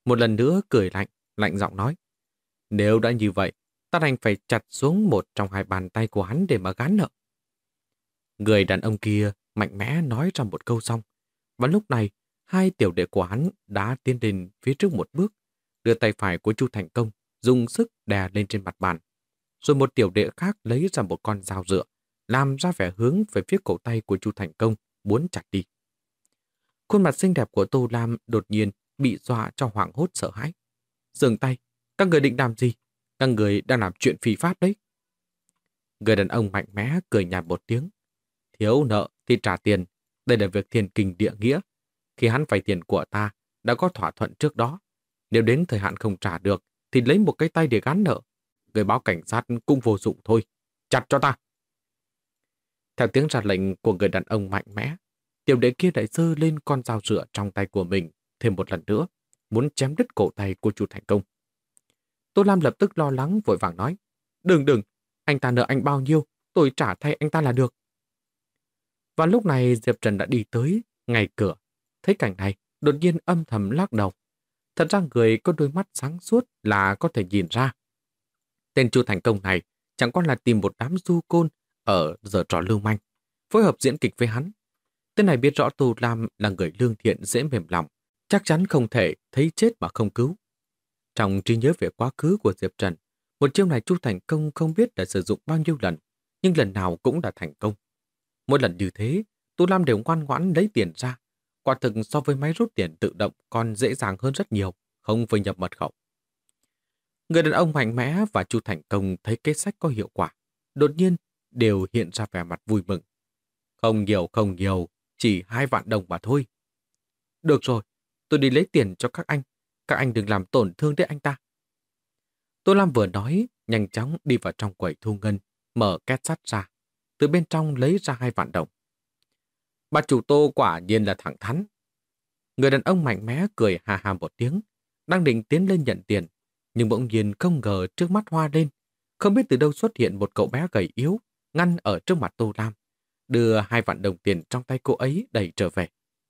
một lần nữa cười lạnh, lạnh giọng nói. Nếu đã như vậy, ta đành phải chặt xuống một trong hai bàn tay của hắn để mà gán nợ. Người đàn ông kia mạnh mẽ nói ra một câu xong. Và lúc này, hai tiểu đệ của hắn đã tiến đến phía trước một bước, đưa tay phải của Chu Thành Công dùng sức đè lên trên mặt bàn. Rồi một tiểu đệ khác lấy ra một con dao dựa, làm ra vẻ hướng về phía cổ tay của Chu Thành Công, muốn chặt đi. Khuôn mặt xinh đẹp của Tô Lam đột nhiên bị dọa cho hoảng hốt sợ hãi. Dừng tay, các người định làm gì? Các người đang làm chuyện phi pháp đấy. Người đàn ông mạnh mẽ cười nhạt một tiếng. Thiếu nợ thì trả tiền, đây là việc thiên kinh địa nghĩa. Khi hắn vay tiền của ta, đã có thỏa thuận trước đó. Nếu đến thời hạn không trả được, thì lấy một cái tay để gán nợ. Người báo cảnh sát cũng vô dụng thôi. Chặt cho ta! Theo tiếng ra lệnh của người đàn ông mạnh mẽ, tiểu đệ kia lại giơ lên con dao rựa trong tay của mình thêm một lần nữa, muốn chém đứt cổ tay của Chu Thành Công. Tô Lam lập tức lo lắng vội vàng nói, đừng, anh ta nợ anh bao nhiêu, tôi trả thay anh ta là được. Và lúc này Diệp Trần đã đi tới ngay cửa, thấy cảnh này đột nhiên âm thầm lắc đầu. Thật ra người có đôi mắt sáng suốt là có thể nhìn ra. Tên Chu Thành Công này chẳng qua là tìm một đám du côn ở giở trò lưu manh, phối hợp diễn kịch với hắn. Tên này biết rõ Tô Lam là người lương thiện dễ mềm lòng, chắc chắn không thể thấy chết mà không cứu. Trong trí nhớ về quá khứ của Diệp Trần, một chiêu này Chu Thành Công không biết đã sử dụng bao nhiêu lần, nhưng lần nào cũng đã thành công. Mỗi lần như thế, Tô Lam đều ngoan ngoãn lấy tiền ra. Quả thực so với máy rút tiền tự động còn dễ dàng hơn rất nhiều, không phải nhập mật khẩu. Người đàn ông mạnh mẽ và Chu Thành Công thấy kế sách có hiệu quả, đột nhiên đều hiện ra vẻ mặt vui mừng. Không nhiều, chỉ 2 vạn đồng mà thôi. Được rồi, tôi đi lấy tiền cho các anh đừng làm tổn thương đến anh ta. Tô Lam vừa nói, nhanh chóng đi vào trong quầy thu ngân, mở két sắt ra, từ bên trong lấy ra 2 vạn đồng. Bà chủ Tô quả nhiên là thẳng thắn. Người đàn ông mạnh mẽ cười hà hà một tiếng, đang định tiến lên nhận tiền, nhưng bỗng nhiên không ngờ trước mắt hoa lên, không biết từ đâu xuất hiện một cậu bé gầy yếu, ngăn ở trước mặt Tô Lam, đưa 2 vạn đồng tiền trong tay cô ấy đẩy trở về.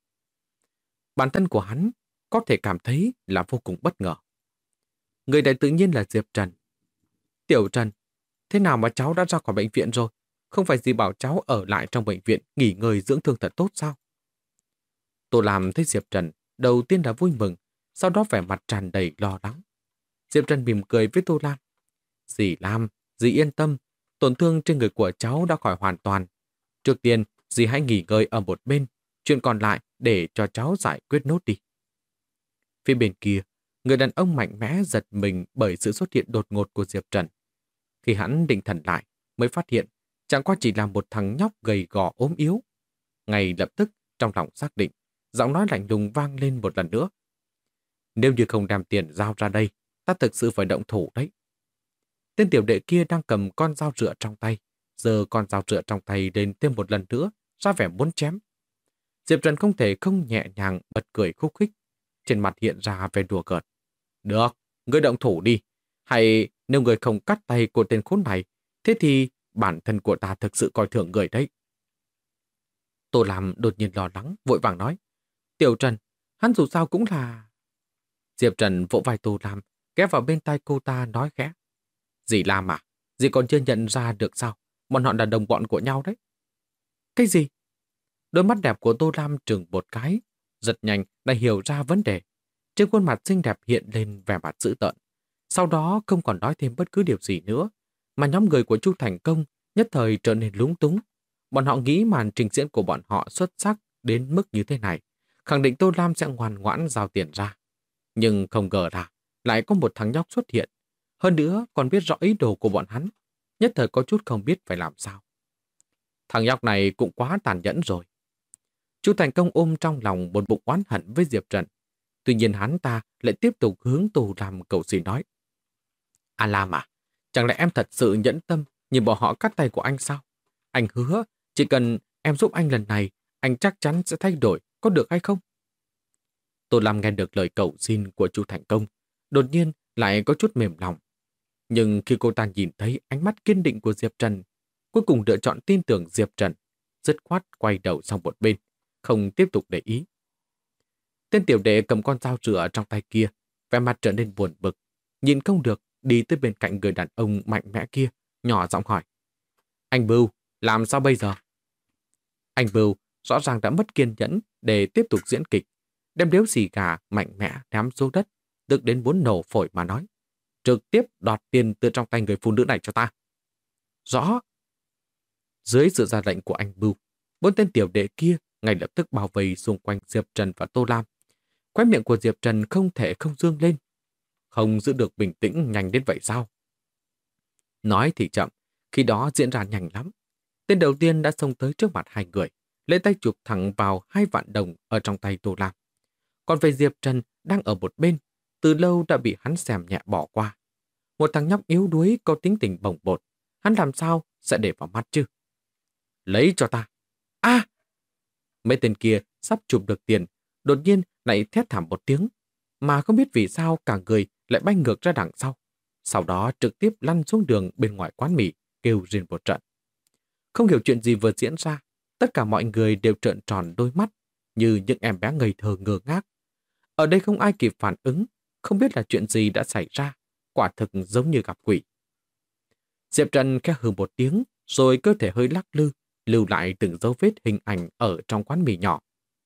Bản thân của hắn có thể cảm thấy là vô cùng bất ngờ. Người này tự nhiên là Diệp Trần. Tiểu Trần, thế nào mà cháu đã ra khỏi bệnh viện rồi? Không phải dì bảo cháu ở lại trong bệnh viện nghỉ ngơi dưỡng thương thật tốt sao? Tô Lam thấy Diệp Trần đầu tiên là vui mừng, sau đó vẻ mặt tràn đầy lo lắng. Diệp Trần mỉm cười với Tô Lam. Dì Lam, dì yên tâm, tổn thương trên người của cháu đã khỏi hoàn toàn. Trước tiên, dì hãy nghỉ ngơi ở một bên, chuyện còn lại để cho cháu giải quyết nốt đi. Phía bên kia, người đàn ông mạnh mẽ giật mình bởi sự xuất hiện đột ngột của Diệp Trần. Khi hắn định thần lại, mới phát hiện chẳng qua chỉ là một thằng nhóc gầy gò ốm yếu. Ngay lập tức, trong lòng xác định, giọng nói lạnh lùng vang lên một lần nữa. Nếu như không đem tiền giao ra đây, ta thực sự phải động thủ đấy. Tên tiểu đệ kia đang cầm con dao rựa trong tay, giơ con dao rựa trong tay lên thêm một lần nữa, ra vẻ muốn chém. Diệp Trần không thể không nhẹ nhàng bật cười khúc khích, trên mặt hiện ra vẻ đùa cợt. Được, ngươi động thủ đi. Hay nếu ngươi không cắt tay của tên khốn này, thế thì bản thân của ta thực sự coi thường người đấy. Tô Lam đột nhiên lo lắng, vội vàng nói. Tiểu Trần, hắn dù sao cũng là... Diệp Trần vỗ vai Tô Lam, ghé vào bên tai cô ta nói khẽ. Dì Lam à, dì còn chưa nhận ra được sao? Bọn họ là đồng bọn của nhau đấy. Cái gì? Đôi mắt đẹp của Tô Lam trừng một cái, giật nhanh đã hiểu ra vấn đề. Trên khuôn mặt xinh đẹp hiện lên vẻ mặt dữ tợn. Sau đó không còn nói thêm bất cứ điều gì nữa, mà nhóm người của Chu Thành Công nhất thời trở nên lúng túng. Bọn họ nghĩ màn trình diễn của bọn họ xuất sắc đến mức như thế này, khẳng định Tô Lam sẽ ngoan ngoãn giao tiền ra. Nhưng không ngờ là lại có một thằng nhóc xuất hiện. Hơn nữa còn biết rõ ý đồ của bọn hắn, nhất thời có chút không biết phải làm sao. Thằng nhóc này cũng quá tàn nhẫn rồi. Chu Thành Công ôm trong lòng một bụng oán hận với Diệp Trần. Tuy nhiên hắn ta lại tiếp tục hướng Tô Lam cầu xin nói. A Lam à, chẳng lẽ em thật sự nhẫn tâm nhìn bọn họ cắt tay của anh sao? Anh hứa, chỉ cần em giúp anh lần này, anh chắc chắn sẽ thay đổi, có được hay không? Tô Lam nghe được lời cầu xin của Chu Thành Công, đột nhiên lại có chút mềm lòng. Nhưng khi cô ta nhìn thấy ánh mắt kiên định của Diệp Trần, cuối cùng lựa chọn tin tưởng Diệp Trần, dứt khoát quay đầu sang một bên, không tiếp tục để ý. Tên tiểu đệ cầm con dao rửa trong tay kia, vẻ mặt trở nên buồn bực, nhìn không được đi tới bên cạnh người đàn ông mạnh mẽ kia, nhỏ giọng hỏi. Anh Bưu, làm sao bây giờ? Anh Bưu rõ ràng đã mất kiên nhẫn để tiếp tục diễn kịch, đem điếu xì gà mạnh mẽ ném xuống đất, tức đến muốn nổ phổi mà nói. Trực tiếp đoạt tiền từ trong tay người phụ nữ này cho ta. Rõ. Dưới sự ra lệnh của anh Bưu, 4 tên tiểu đệ kia ngay lập tức bao vây xung quanh Diệp Trần và Tô Lam. Khóe miệng của Diệp Trần không thể không dương lên. Không giữ được bình tĩnh nhanh đến vậy sao? Nói thì chậm, khi đó diễn ra nhanh lắm. Tên đầu tiên đã xông tới trước mặt hai người, lấy tay chụp thẳng vào 2 vạn đồng ở trong tay Tô Lam. Còn về Diệp Trần đang ở một bên, từ lâu đã bị hắn xèm nhẹ bỏ qua. Một thằng nhóc yếu đuối có tính tình bồng bột, hắn làm sao sẽ để vào mắt chứ? Lấy cho ta. A! Mấy tên kia sắp chụp được tiền, đột nhiên lại thét thảm một tiếng, mà không biết vì sao cả người lại bay ngược ra đằng sau. Sau đó trực tiếp lăn xuống đường bên ngoài quán mì, kêu rên một trận. Không hiểu chuyện gì vừa diễn ra, tất cả mọi người đều trợn tròn đôi mắt, như những em bé ngây thơ ngơ ngác. Ở đây không ai kịp phản ứng, không biết là chuyện gì đã xảy ra, quả thực giống như gặp quỷ. Diệp Trần khẽ hừ một tiếng, rồi cơ thể hơi lắc lư, lưu lại từng dấu vết hình ảnh ở trong quán mì nhỏ.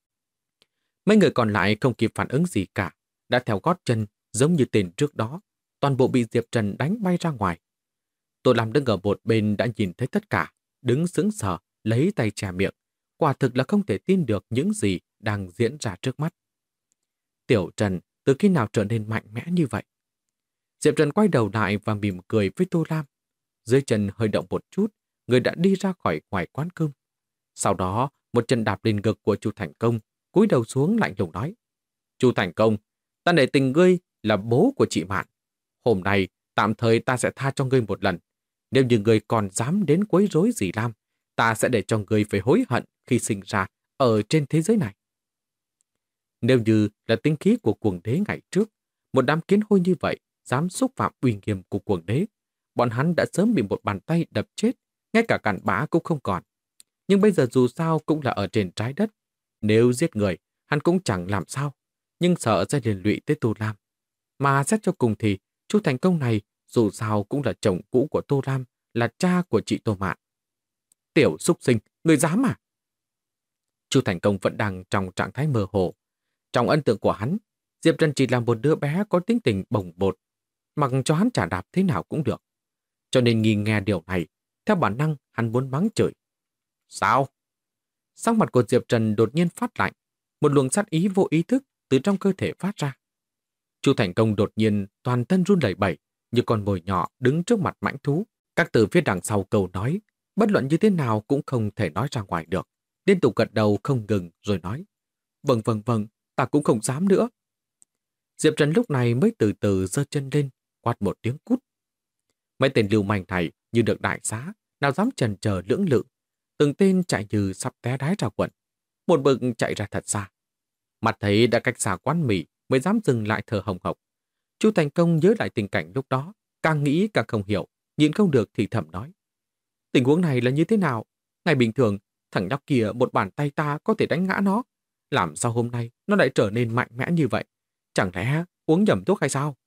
Mấy người còn lại không kịp phản ứng gì cả, đã theo gót chân giống như tên trước đó, toàn bộ bị Diệp Trần đánh bay ra ngoài. Tô Lam đứng ở một bên đã nhìn thấy tất cả, đứng sững sờ, lấy tay che miệng, quả thực là không thể tin được những gì đang diễn ra trước mắt. Tiểu Trần từ khi nào trở nên mạnh mẽ như vậy? Diệp Trần quay đầu lại và mỉm cười với Tô Lam. Dưới chân hơi động một chút, người đã đi ra khỏi ngoài quán cơm. Sau đó, một chân đạp lên ngực của Chu Thành Công, cúi đầu xuống lạnh lùng nói. Chu Thành Công, ta nể tình ngươi là bố của chị Mạn. Hôm nay, tạm thời ta sẽ tha cho ngươi một lần. Nếu như ngươi còn dám đến quấy rối dì Lam, ta sẽ để cho ngươi phải hối hận khi sinh ra ở trên thế giới này. Nếu như là tinh khí của cuồng đế ngày trước, một đám kiến hôi như vậy dám xúc phạm uy nghiêm của cuồng đế, bọn hắn đã sớm bị một bàn tay đập chết, ngay cả cặn bã cũng không còn. Nhưng bây giờ dù sao cũng là ở trên trái đất. Nếu giết người, hắn cũng chẳng làm sao, nhưng sợ sẽ liên lụy tới Tô Lam. Mà xét cho cùng thì, Chu Thành Công này dù sao cũng là chồng cũ của Tô Lam, là cha của chị Tô Mạn. Tiểu xúc sinh, người dám à? Chu Thành Công vẫn đang trong trạng thái mơ hồ. Trong ấn tượng của hắn, Diệp Trần chỉ là một đứa bé có tính tình bồng bột, mặc cho hắn trả đạp thế nào cũng được. Cho nên nghi nghe điều này, theo bản năng hắn muốn mắng chửi. Sao? Sắc mặt của Diệp Trần đột nhiên phát lạnh, một luồng sát ý vô ý thức từ trong cơ thể phát ra. Chu Thành Công đột nhiên toàn thân run lẩy bẩy, như con mồi nhỏ đứng trước mặt mãnh thú. Các từ phía đằng sau câu nói, bất luận như thế nào cũng không thể nói ra ngoài được. Liên tục gật đầu không ngừng rồi nói. Vâng, ta cũng không dám nữa. Diệp Trần lúc này mới từ từ giơ chân lên, quát một tiếng cút. Mấy tên lưu manh này như được đại xá, nào dám chần chờ lưỡng lự. Từng tên chạy như sắp té đái ra quần. Một bực chạy ra thật xa. Mặt thấy đã cách xa quán mì mới dám dừng lại thở hồng hộc. Chu Thành Công nhớ lại tình cảnh lúc đó, càng nghĩ càng không hiểu, nhìn không được thì thầm nói. Tình huống này là như thế nào? Ngày bình thường, thằng nhóc kia một bàn tay ta có thể đánh ngã nó. Làm sao hôm nay nó lại trở nên mạnh mẽ như vậy? Chẳng lẽ uống nhầm thuốc hay sao?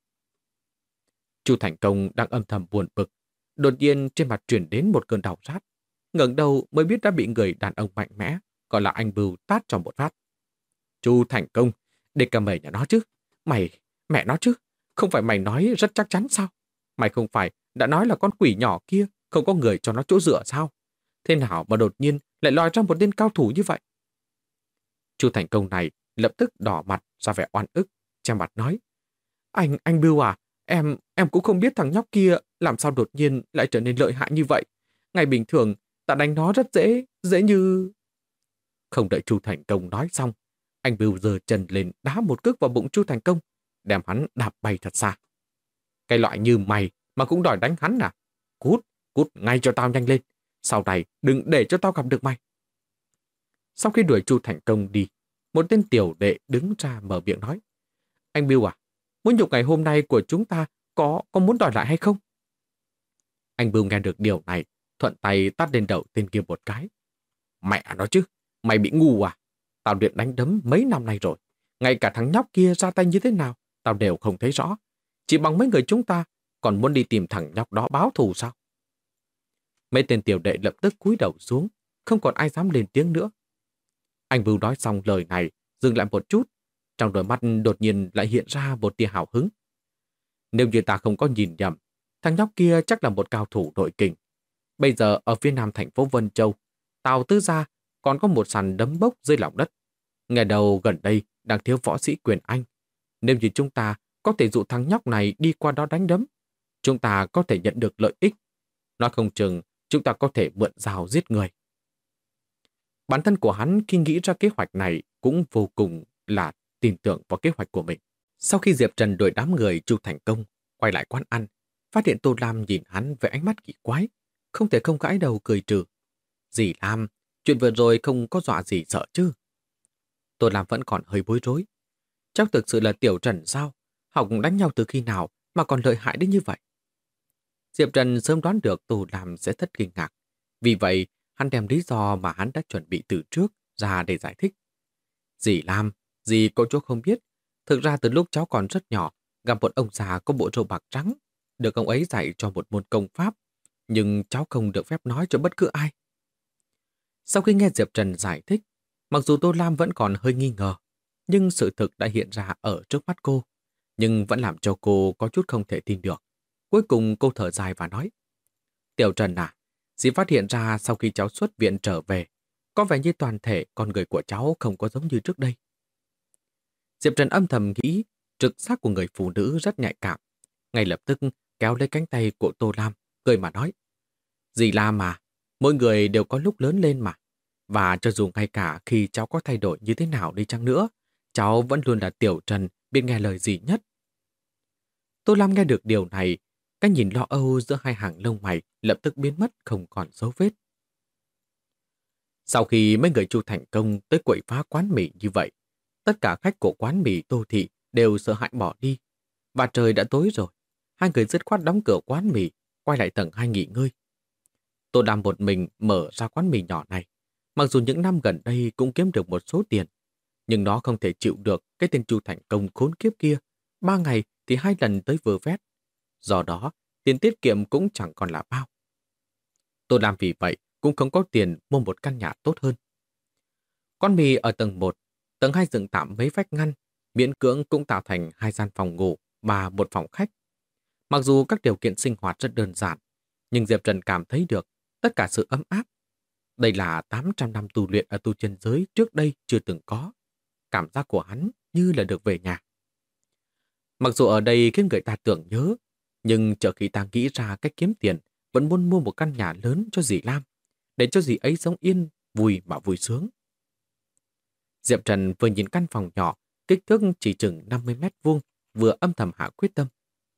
Chu Thành Công đang âm thầm buồn bực. Đột nhiên trên mặt truyền đến một cơn đau rát. Ngẩng đầu mới biết đã bị người đàn ông mạnh mẽ, gọi là anh Bưu tát cho một phát. Chu Thành Công, để cả mày nhà nó chứ. Mày, mẹ nó chứ. Không phải mày nói rất chắc chắn sao? Mày không phải đã nói là con quỷ nhỏ kia không có người cho nó chỗ dựa sao? Thế nào mà đột nhiên lại lòi ra một tên cao thủ như vậy? Chu Thành Công này lập tức đỏ mặt ra vẻ oan ức, che mặt nói. Anh Bưu à, em cũng không biết thằng nhóc kia làm sao đột nhiên lại trở nên lợi hại như vậy. Ngày bình thường, ta đánh nó rất dễ như... Không đợi Chu Thành Công nói xong, anh Bưu giơ chân lên đá một cước vào bụng Chu Thành Công, đem hắn đạp bay thật xa. Cái loại như mày mà cũng đòi đánh hắn à? Cút ngay cho tao nhanh lên. Sau này đừng để cho tao gặp được mày. Sau khi đuổi Chu Thành Công đi, một tên tiểu đệ đứng ra mở miệng nói. Anh Bưu à, mối nhục ngày hôm nay của chúng ta có muốn đòi lại hay không? Anh Bưu nghe được điều này, thuận tay tát lên đầu tên kia một cái. Mẹ nó chứ, mày bị ngu à? Tao luyện đánh đấm mấy năm nay rồi. Ngay cả thằng nhóc kia ra tay như thế nào, tao đều không thấy rõ. Chỉ bằng mấy người chúng ta còn muốn đi tìm thằng nhóc đó báo thù sao? Mấy tên tiểu đệ lập tức cúi đầu xuống, không còn ai dám lên tiếng nữa. Anh Vưu nói xong lời này, dừng lại một chút, trong đôi mắt đột nhiên lại hiện ra một tia hào hứng. Nếu như ta không có nhìn nhầm, thằng nhóc kia chắc là một cao thủ nội kình. Bây giờ ở phía nam thành phố Vân Châu, Tào Tứ Gia còn có một sàn đấm bốc dưới lòng đất. Nghe đầu gần đây đang thiếu võ sĩ quyền Anh. Nếu như chúng ta có thể dụ thằng nhóc này đi qua đó đánh đấm, chúng ta có thể nhận được lợi ích. Nói không chừng chúng ta có thể mượn dao giết người. Bản thân của hắn khi nghĩ ra kế hoạch này cũng vô cùng là tin tưởng vào kế hoạch của mình. Sau khi Diệp Trần đuổi đám người Chu thành công, quay lại quán ăn, phát hiện Tô Lam nhìn hắn với ánh mắt kỳ quái, không thể không gãi đầu cười trừ. Dì Lam, chuyện vừa rồi không có dọa gì sợ chứ? Tô Lam vẫn còn hơi bối rối. Chắc thực sự là Tiểu Trần sao? Học đánh nhau từ khi nào mà còn lợi hại đến như vậy? Diệp Trần sớm đoán được Tô Lam sẽ thất kinh ngạc. Vì vậy, hắn đem lý do mà hắn đã chuẩn bị từ trước ra để giải thích. Dì Lam, dì có chỗ không biết. Thực ra từ lúc cháu còn rất nhỏ, gặp một ông già có bộ râu bạc trắng, được ông ấy dạy cho một môn công pháp, nhưng cháu không được phép nói cho bất cứ ai. Sau khi nghe Diệp Trần giải thích, mặc dù Tô Lam vẫn còn hơi nghi ngờ, nhưng sự thực đã hiện ra ở trước mắt cô, nhưng vẫn làm cho cô có chút không thể tin được. Cuối cùng cô thở dài và nói, Tiểu Trần à, dì phát hiện ra sau khi cháu xuất viện trở về, có vẻ như toàn thể con người của cháu không có giống như trước đây. Diệp Trần âm thầm nghĩ, trực giác của người phụ nữ rất nhạy cảm. Ngay lập tức kéo lấy cánh tay của Tô Lam, cười mà nói, dì Lam mà, mỗi người đều có lúc lớn lên mà. Và cho dù ngay cả khi cháu có thay đổi như thế nào đi chăng nữa, cháu vẫn luôn là Tiểu Trần biết nghe lời dì nhất. Tô Lam nghe được điều này, cái nhìn lo âu giữa hai hàng lông mày lập tức biến mất không còn dấu vết. Sau khi mấy người Chu thành công tới quậy phá quán mì như vậy, tất cả khách của quán mì Tô Thị đều sợ hãi bỏ đi. Và trời đã tối rồi, hai người dứt khoát đóng cửa quán mì, quay lại tầng 2 nghỉ ngơi. Tô Đàm một mình mở ra quán mì nhỏ này. Mặc dù những năm gần đây cũng kiếm được một số tiền, nhưng nó không thể chịu được cái tên Chu thành công khốn kiếp kia. 3 ngày thì 2 lần tới vừa vét. Do đó, tiền tiết kiệm cũng chẳng còn là bao. Tô Đàm vì vậy cũng không có tiền mua một căn nhà tốt hơn. Quán mì ở tầng 1, tầng 2 dựng tạm mấy vách ngăn, miễn cưỡng cũng tạo thành 2 gian phòng ngủ và một phòng khách. Mặc dù các điều kiện sinh hoạt rất đơn giản, nhưng Diệp Trần cảm thấy được tất cả sự ấm áp. Đây là 800 năm tu luyện ở tu chân giới trước đây chưa từng có. Cảm giác của hắn như là được về nhà. Mặc dù ở đây khiến người ta tưởng nhớ, nhưng chờ khi ta nghĩ ra cách kiếm tiền, vẫn muốn mua một căn nhà lớn cho dì Lam, để cho dì ấy sống yên, vui mà vui sướng. Diệp Trần vừa nhìn căn phòng nhỏ, kích thước chỉ chừng 50 mét vuông, vừa âm thầm hạ quyết tâm.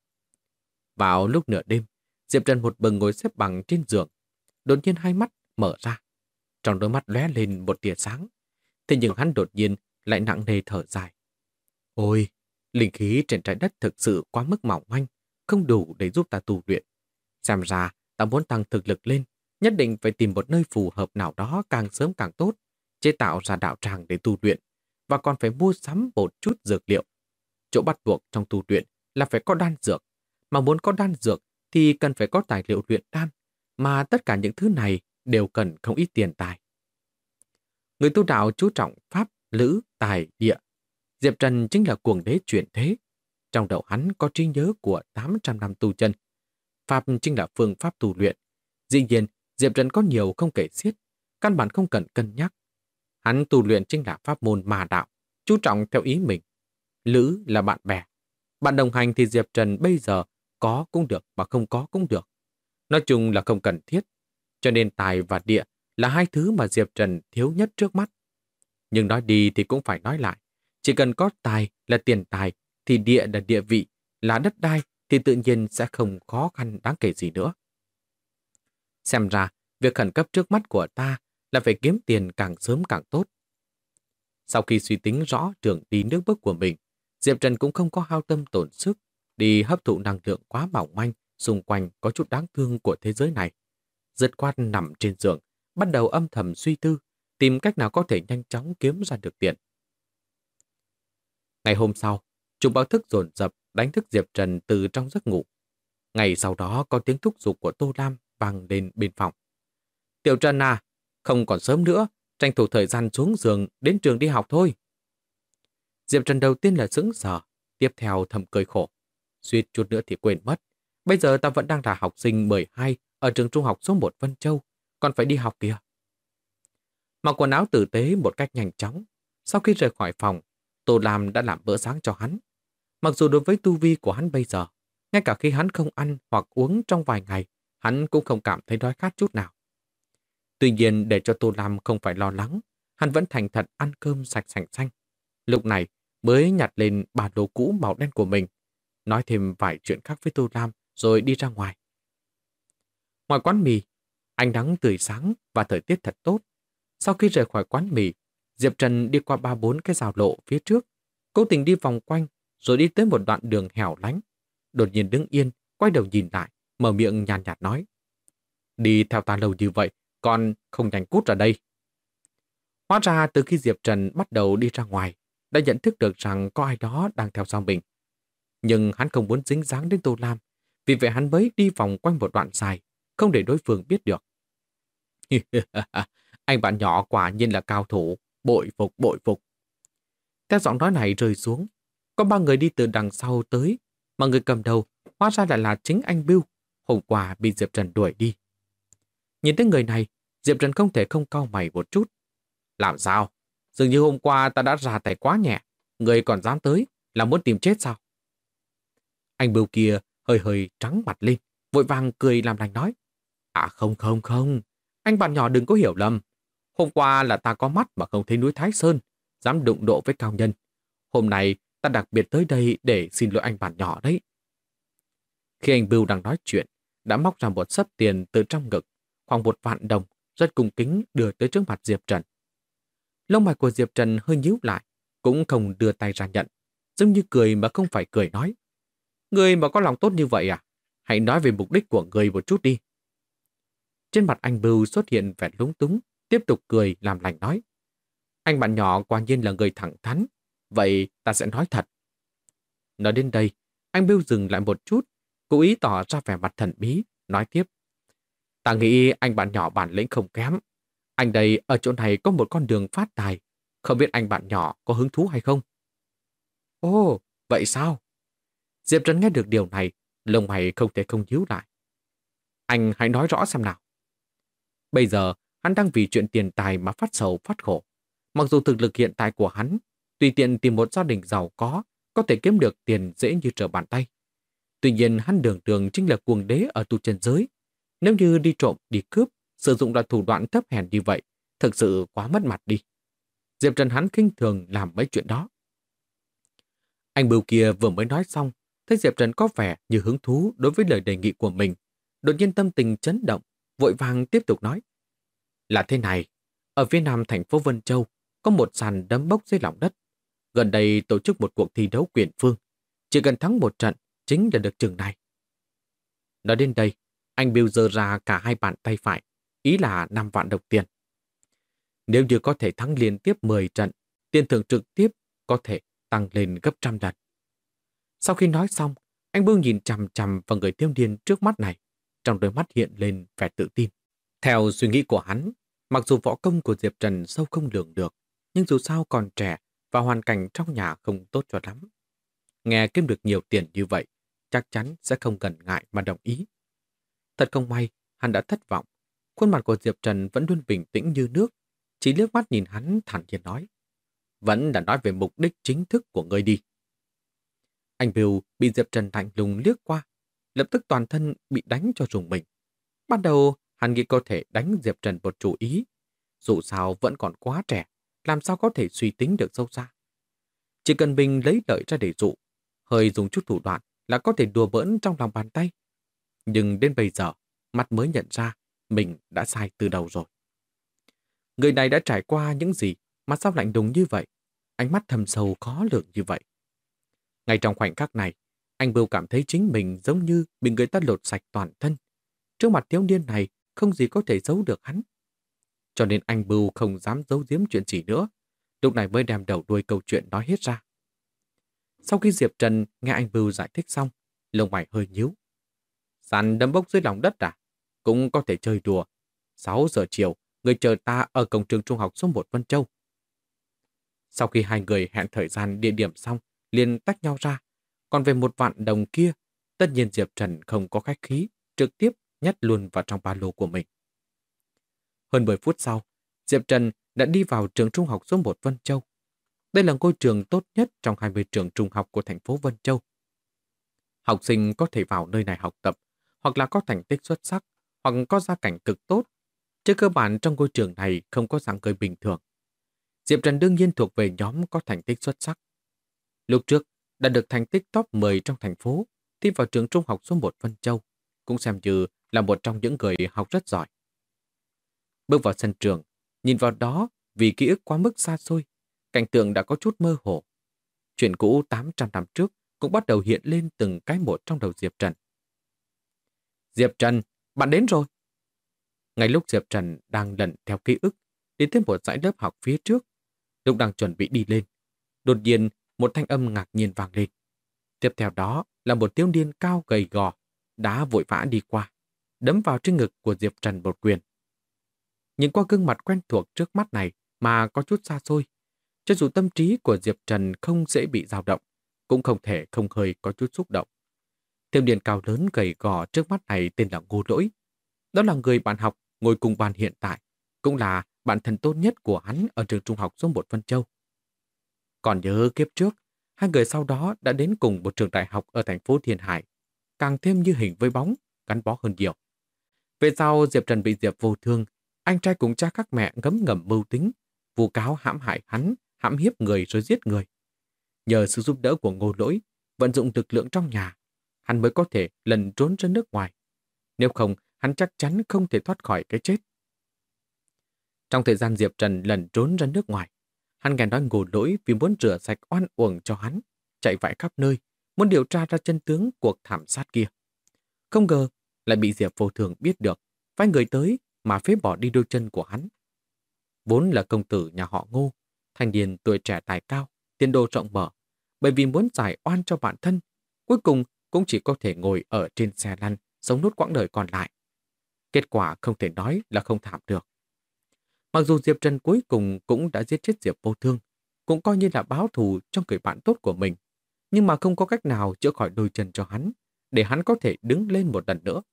Vào lúc nửa đêm, Diệp Trần một bừng ngồi xếp bằng trên giường, đột nhiên hai mắt mở ra. Trong đôi mắt lóe lên một tia sáng. Thế nhưng hắn đột nhiên lại nặng nề thở dài. Ôi, linh khí trên trái đất thực sự quá mức mỏng manh, không đủ để giúp ta tu luyện. Xem ra, ta muốn tăng thực lực lên, nhất định phải tìm một nơi phù hợp nào đó càng sớm càng tốt, chế tạo ra đạo tràng để tu luyện, và còn phải mua sắm một chút dược liệu. Chỗ bắt buộc trong tu luyện là phải có đan dược, mà muốn có đan dược thì cần phải có tài liệu luyện đan, mà tất cả những thứ này đều cần không ít tiền tài. Người tu đạo chú trọng pháp, lữ, tài, địa. Diệp Trần chính là cuồng đế chuyển thế. Trong đầu hắn có trí nhớ của 800 năm tu chân. Pháp chính là phương pháp tu luyện. Dĩ nhiên, Diệp Trần có nhiều không kể xiết, căn bản không cần cân nhắc. Hắn tu luyện chính là pháp môn mà đạo, chú trọng theo ý mình. Lữ là bạn bè. Bạn đồng hành thì Diệp Trần bây giờ có cũng được mà không có cũng được. Nói chung là không cần thiết. Cho nên tài và địa là hai thứ mà Diệp Trần thiếu nhất trước mắt. Nhưng nói đi thì cũng phải nói lại. Chỉ cần có tài là tiền tài, thì địa là địa vị, là đất đai, thì tự nhiên sẽ không khó khăn đáng kể gì nữa. Xem ra, việc khẩn cấp trước mắt của ta là phải kiếm tiền càng sớm càng tốt. Sau khi suy tính rõ đường đi nước bước của mình, Diệp Trần cũng không có hao tâm tổn sức đi hấp thụ năng lượng quá mỏng manh xung quanh có chút đáng thương của thế giới này. Dứt khoát nằm trên giường, bắt đầu âm thầm suy tư, tìm cách nào có thể nhanh chóng kiếm ra được tiền. Ngày hôm sau, Chúng báo thức dồn dập đánh thức Diệp Trần từ trong giấc ngủ. Ngày sau đó có tiếng thúc giục của Tô Lam vang lên bên phòng. Tiểu Trần à, không còn sớm nữa, tranh thủ thời gian xuống giường đến trường đi học thôi. Diệp Trần đầu tiên là sững sờ, tiếp theo thầm cười khổ. Suýt chút nữa thì quên mất. Bây giờ ta vẫn đang là học sinh 12 ở trường trung học số 1 Vân Châu, còn phải đi học kìa. Mặc quần áo tử tế một cách nhanh chóng. Sau khi rời khỏi phòng, Tô Lam đã làm bữa sáng cho hắn. Mặc dù đối với tu vi của hắn bây giờ, ngay cả khi hắn không ăn hoặc uống trong vài ngày, hắn cũng không cảm thấy đói khát chút nào. Tuy nhiên để cho Tô Lam không phải lo lắng, hắn vẫn thành thật ăn cơm sạch sành xanh. Lúc này mới nhặt lên ba lô cũ màu đen của mình, nói thêm vài chuyện khác với Tô Lam rồi đi ra ngoài. Ngoài quán mì, ánh nắng tươi sáng và thời tiết thật tốt. Sau khi rời khỏi quán mì, Diệp Trần đi qua 3-4 cái rào lộ phía trước, cố tình đi vòng quanh rồi đi tới một đoạn đường hẻo lánh. Đột nhiên đứng yên, quay đầu nhìn lại, mở miệng nhàn nhạt nói. Đi theo ta lâu như vậy, con không nhanh cút ra đây. Hóa ra từ khi Diệp Trần bắt đầu đi ra ngoài, đã nhận thức được rằng có ai đó đang theo sau mình. Nhưng hắn không muốn dính dáng đến Tô Lam, vì vậy hắn mới đi vòng quanh một đoạn dài, không để đối phương biết được. Anh bạn nhỏ quả nhiên là cao thủ, bội phục bội phục. Theo giọng nói này rơi xuống, có 3 người đi từ đằng sau tới, mà người cầm đầu hóa ra lại là chính anh Bưu, hôm qua bị Diệp Trần đuổi đi. Nhìn thấy người này, Diệp Trần không thể không cau mày một chút. Làm sao? Dường như hôm qua ta đã ra tay quá nhẹ, người còn dám tới, là muốn tìm chết sao? Anh Bưu kia hơi hơi trắng mặt lên, vội vàng cười làm lành nói. À không, anh bạn nhỏ đừng có hiểu lầm. Hôm qua là ta có mắt mà không thấy núi Thái Sơn, dám đụng độ với cao nhân. Hôm nay ta đặc biệt tới đây để xin lỗi anh bạn nhỏ đấy. Khi anh Bưu đang nói chuyện, đã móc ra một xấp tiền từ trong ngực, khoảng 1.000.000 đồng, rất cung kính đưa tới trước mặt Diệp Trần. Lông mày của Diệp Trần hơi nhíu lại, cũng không đưa tay ra nhận, giống như cười mà không phải cười nói. Người mà có lòng tốt như vậy à? Hãy nói về mục đích của người một chút đi. Trên mặt anh Bưu xuất hiện vẻ lúng túng, tiếp tục cười làm lành nói. Anh bạn nhỏ quả nhiên là người thẳng thắn, vậy ta sẽ nói thật. Nói đến đây, anh Bưu dừng lại một chút, cố ý tỏ ra vẻ mặt thần bí, nói tiếp. Ta nghĩ anh bạn nhỏ bản lĩnh không kém. Anh đây ở chỗ này có một con đường phát tài, không biết anh bạn nhỏ có hứng thú hay không? Ồ, vậy sao? Diệp Trần nghe được điều này, lông mày không thể không nhíu lại. Anh hãy nói rõ xem nào. Bây giờ, hắn đang vì chuyện tiền tài mà phát sầu phát khổ. Mặc dù thực lực hiện tại của hắn, tùy tiện tìm một gia đình giàu có thể kiếm được tiền dễ như trở bàn tay. Tuy nhiên hắn đường đường chính là cuồng đế ở tu chân giới. Nếu như đi trộm, đi cướp, sử dụng loại thủ đoạn thấp hèn như vậy, thực sự quá mất mặt đi. Diệp Trần hắn khinh thường làm mấy chuyện đó. Anh Bưu kia vừa mới nói xong, thấy Diệp Trần có vẻ như hứng thú đối với lời đề nghị của mình. Đột nhiên tâm tình chấn động, vội vàng tiếp tục nói. Là thế này, ở phía nam thành phố Vân Châu có một sàn đấm bốc dưới lòng đất. Gần đây tổ chức một cuộc thi đấu quyền phương. Chỉ cần thắng một trận chính là được chừng này. Nói đến đây, anh Bill giơ ra cả hai bàn tay phải, ý là 5 vạn đồng tiền. Nếu như có thể thắng liên tiếp 10 trận, tiền thưởng trực tiếp có thể tăng lên gấp 100 lần. Sau khi nói xong, anh Bill nhìn chằm chằm vào người thiếu niên trước mắt này, trong đôi mắt hiện lên vẻ tự tin. Theo suy nghĩ của hắn, mặc dù võ công của Diệp Trần sâu không lường được, nhưng dù sao còn trẻ và hoàn cảnh trong nhà không tốt cho lắm. Nghe kiếm được nhiều tiền như vậy, chắc chắn sẽ không cần ngại mà đồng ý. Thật không may, hắn đã thất vọng. Khuôn mặt của Diệp Trần vẫn luôn bình tĩnh như nước, chỉ liếc mắt nhìn hắn thản nhiên nói. Vẫn đã nói về mục đích chính thức của ngươi đi. Anh Bill bị Diệp Trần lạnh lùng liếc qua, lập tức toàn thân bị đánh cho rùng mình. Ban đầu, hắn nghĩ có thể đánh Diệp Trần một chủ ý. Dù sao vẫn còn quá trẻ, làm sao có thể suy tính được sâu xa. Chỉ cần mình lấy lợi ra để dụ, hơi dùng chút thủ đoạn là có thể đùa bỡn trong lòng bàn tay. Nhưng đến bây giờ, mắt mới nhận ra mình đã sai từ đầu rồi. Người này đã trải qua những gì mà sao lạnh lùng như vậy, ánh mắt thầm sâu khó lường như vậy. Ngay trong khoảnh khắc này, anh Bưu cảm thấy chính mình giống như bị người ta lột sạch toàn thân. Trước mặt thiếu niên này, không gì có thể giấu được hắn. Cho nên anh Bưu không dám giấu giếm chuyện gì nữa, lúc này mới đem đầu đuôi câu chuyện nói hết ra. Sau khi Diệp Trần nghe anh Bưu giải thích xong, lông mày hơi nhíu. Sàn đấm bốc dưới lòng đất à? Cũng có thể chơi đùa. 6 giờ chiều, người chờ ta ở cổng trường trung học số 1 Vân Châu. Sau khi hai người hẹn thời gian địa điểm xong, liền tách nhau ra. Còn về 1 vạn đồng kia, tất nhiên Diệp Trần không có khách khí, trực tiếp nhét luôn vào trong ba lô của mình. Hơn 10 phút sau, Diệp Trần đã đi vào trường trung học số 1 Vân Châu. Đây là ngôi trường tốt nhất trong 20 trường trung học của thành phố Vân Châu. Học sinh có thể vào nơi này học tập, hoặc là có thành tích xuất sắc, hoặc có gia cảnh cực tốt. Trên cơ bản trong ngôi trường này không có dạng người bình thường. Diệp Trần đương nhiên thuộc về nhóm có thành tích xuất sắc. Lúc trước, đã được thành tích top 10 trong thành phố, thi vào trường trung học số 1 Vân Châu, cũng xem như là một trong những người học rất giỏi. Bước vào sân trường, nhìn vào đó vì ký ức quá mức xa xôi, cảnh tượng đã có chút mơ hồ. Chuyện cũ 800 năm trước cũng bắt đầu hiện lên từng cái một trong đầu Diệp Trần. Diệp Trần, bạn đến rồi. Ngay lúc Diệp Trần đang lần theo ký ức, đi tới một dãy lớp học phía trước, lúc đang chuẩn bị đi lên, đột nhiên một thanh âm ngạc nhiên vang lên. Tiếp theo đó là một thiếu niên cao gầy gò, đã vội vã đi qua, đấm vào trên ngực của Diệp Trần một quyền. Nhìn qua gương mặt quen thuộc trước mắt này mà có chút xa xôi, cho dù tâm trí của Diệp Trần không dễ bị dao động, cũng không thể không hơi có chút xúc động. Thiếu niên cao lớn gầy gò trước mắt này tên là Ngô Lỗi. Đó là người bạn học ngồi cùng bàn hiện tại, cũng là bạn thân tốt nhất của hắn ở trường trung học số 1 Vân Châu. Còn nhớ kiếp trước, hai người sau đó đã đến cùng một trường đại học ở thành phố Thiên Hải, càng thêm như hình với bóng, gắn bó hơn nhiều. Về sau Diệp Trần bị Diệp Vô Thương, anh trai cùng cha các mẹ ngấm ngầm mưu tính, vu cáo hãm hại hắn, hãm hiếp người rồi giết người. Nhờ sự giúp đỡ của Ngô Lỗi, vận dụng lực lượng trong nhà, hắn mới có thể lần trốn ra nước ngoài. Nếu không, hắn chắc chắn không thể thoát khỏi cái chết. Trong thời gian Diệp Trần lần trốn ra nước ngoài, hắn nghe nói Ngô Lỗi vì muốn rửa sạch oan uổng cho hắn, chạy vãi khắp nơi, muốn điều tra ra chân tướng cuộc thảm sát kia. Không ngờ lại bị Diệp Vô Thường biết được, phái người tới mà phế bỏ đi đôi chân của hắn. Vốn là công tử nhà họ Ngô, thanh niên tuổi trẻ tài cao, tiền đồ rộng mở, bởi vì muốn giải oan cho bản thân, cuối cùng cũng chỉ có thể ngồi ở trên xe lăn, sống nốt quãng đời còn lại. Kết quả không thể nói là không thảm được. Mặc dù Diệp Trần cuối cùng cũng đã giết chết Diệp Vô Thương, cũng coi như là báo thù cho người bạn tốt của mình, nhưng mà không có cách nào chữa khỏi đôi chân cho hắn, để hắn có thể đứng lên một lần nữa.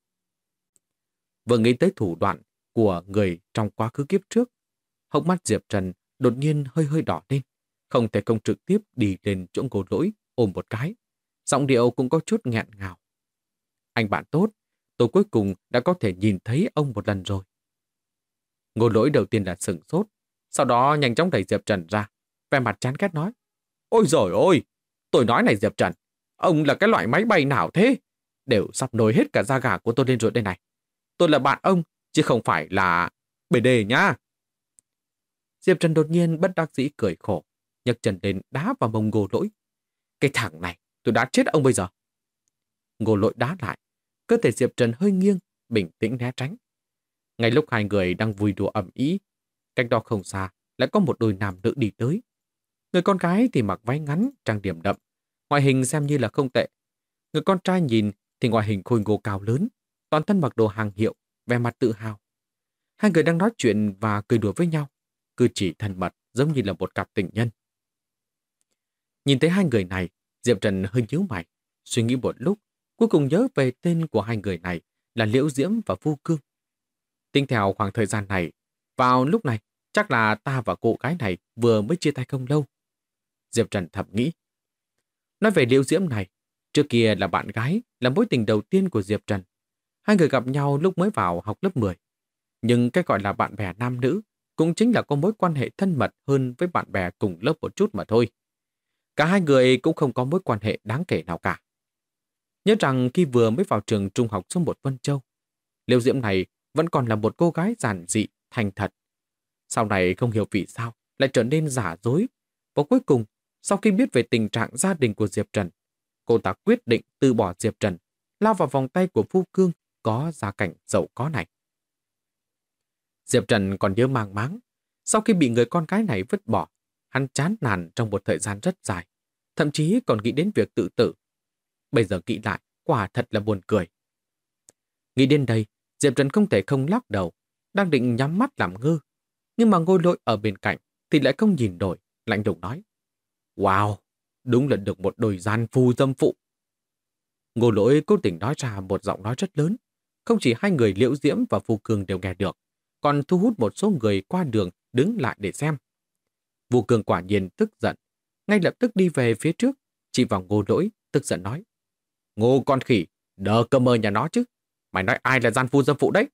Vừa nghĩ tới thủ đoạn của người trong quá khứ kiếp trước, hốc mắt Diệp Trần đột nhiên hơi hơi đỏ lên, không thể không trực tiếp đi lên chỗ Ngô Lỗi ôm một cái. Giọng điệu cũng có chút nghẹn ngào. Anh bạn tốt, tôi cuối cùng đã có thể nhìn thấy ông một lần rồi. Ngô Lỗi đầu tiên là sửng sốt, sau đó nhanh chóng đẩy Diệp Trần ra, vẻ mặt chán ghét nói: Ôi giời ơi, tôi nói này Diệp Trần, ông là cái loại máy bay nào thế? Đều sắp nổi hết cả da gà của tôi lên rồi đây này. Tôi là bạn ông, chứ không phải là BD nhá. Diệp Trần đột nhiên bất đắc dĩ cười khổ, nhấc chân lên đá vào mông Ngô Lỗi. Cái thằng này, tôi đã chết ông bây giờ. Ngô Lỗi đá lại, cơ thể Diệp Trần hơi nghiêng, bình tĩnh né tránh. Ngay lúc hai người đang vui đùa ầm ĩ, cách đó không xa lại có một đôi nam nữ đi tới. Người con gái thì mặc váy ngắn, trang điểm đậm, ngoại hình xem như là không tệ. Người con trai nhìn thì ngoại hình khôi ngô cao lớn, toàn thân mặc đồ hàng hiệu, vẻ mặt tự hào. Hai người đang nói chuyện và cười đùa với nhau, cử chỉ thân mật giống như là một cặp tình nhân. Nhìn thấy hai người này, Diệp Trần hơi nhíu mày, suy nghĩ một lúc, cuối cùng nhớ về tên của hai người này là Liễu Diễm và Vu Cương. Tính theo khoảng thời gian này, vào lúc này, chắc là ta và cô gái này vừa mới chia tay không lâu. Diệp Trần thầm nghĩ. Nói về Liễu Diễm này, trước kia là bạn gái, là mối tình đầu tiên của Diệp Trần. Hai người gặp nhau lúc mới vào học lớp 10. Nhưng cái gọi là bạn bè nam nữ cũng chính là có mối quan hệ thân mật hơn với bạn bè cùng lớp một chút mà thôi. Cả hai người cũng không có mối quan hệ đáng kể nào cả. Nhớ rằng khi vừa mới vào trường trung học số 1 Vân Châu, Liễu Diễm này vẫn còn là một cô gái giản dị, thành thật. Sau này không hiểu vì sao lại trở nên giả dối. Và cuối cùng, sau khi biết về tình trạng gia đình của Diệp Trần, cô ta quyết định từ bỏ Diệp Trần, lao vào vòng tay của Vu Cương có gia cảnh giàu có này. Diệp Trần còn nhớ mang máng, sau khi bị người con gái này vứt bỏ, hắn chán nản trong một thời gian rất dài. thậm chí còn nghĩ đến việc tự tử. Bây giờ nghĩ lại, quả thật là buồn cười. Nghĩ đến đây, Diệp Trần không thể không lắc đầu, đang định nhắm mắt làm ngơ. Nhưng mà Ngô Lỗi ở bên cạnh thì lại không nhìn nổi, lạnh lùng nói. Wow, đúng là được một đôi gian phu dâm phụ. Ngô Lỗi cố tình nói ra một giọng nói rất lớn. Không chỉ hai người Liễu Diễm và Vu Cương đều nghe được, còn thu hút một số người qua đường đứng lại để xem. Vu Cương quả nhiên tức giận, ngay lập tức đi về phía trước, chỉ vào Ngô Lỗi, tức giận nói. Ngô con khỉ, đờ cơ mơ nhà nó chứ. Mày nói ai là gian phu dâm phụ đấy?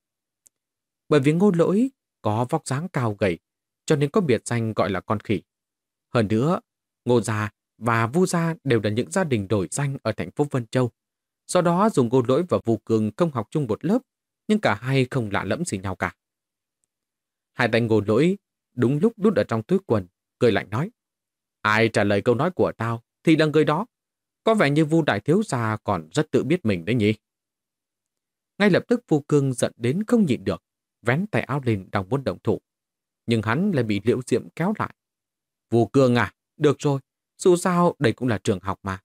Bởi vì Ngô Lỗi có vóc dáng cao gầy, cho nên có biệt danh gọi là con khỉ. Hơn nữa, Ngô gia và Vu gia đều là những gia đình nổi danh ở thành phố Vân Châu. Do đó dùng Ngô Lỗi và Vu Cương không học chung một lớp, nhưng cả hai không lạ lẫm gì nhau cả. Hai tay Ngô Lỗi đúng lúc đút ở trong túi quần, cười lạnh nói. Ai trả lời câu nói của tao thì là người đó. Có vẻ như Vu đại thiếu gia còn rất tự biết mình đấy nhỉ. Ngay lập tức Vu Cương giận đến không nhịn được, vén tay áo lên đang muốn động thủ. Nhưng hắn lại bị Liễu Diễm kéo lại. Vu Cương à, được rồi, dù sao đây cũng là trường học mà.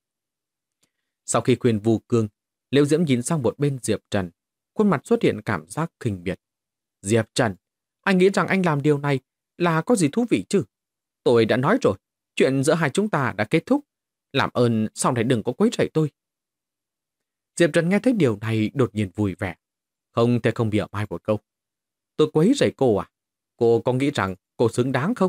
Sau khi khuyên Vu Cương, Liễu Diễm nhìn sang một bên Diệp Trần, khuôn mặt xuất hiện cảm giác khinh miệt. Diệp Trần, anh nghĩ rằng anh làm điều này là có gì thú vị chứ? Tôi đã nói rồi, chuyện giữa hai chúng ta đã kết thúc. Làm ơn sau này đừng có quấy rầy tôi. Diệp Trần nghe thấy điều này đột nhiên vui vẻ. Không thể không bịa mai một câu. Tôi quấy rầy cô à? Cô có nghĩ rằng cô xứng đáng không?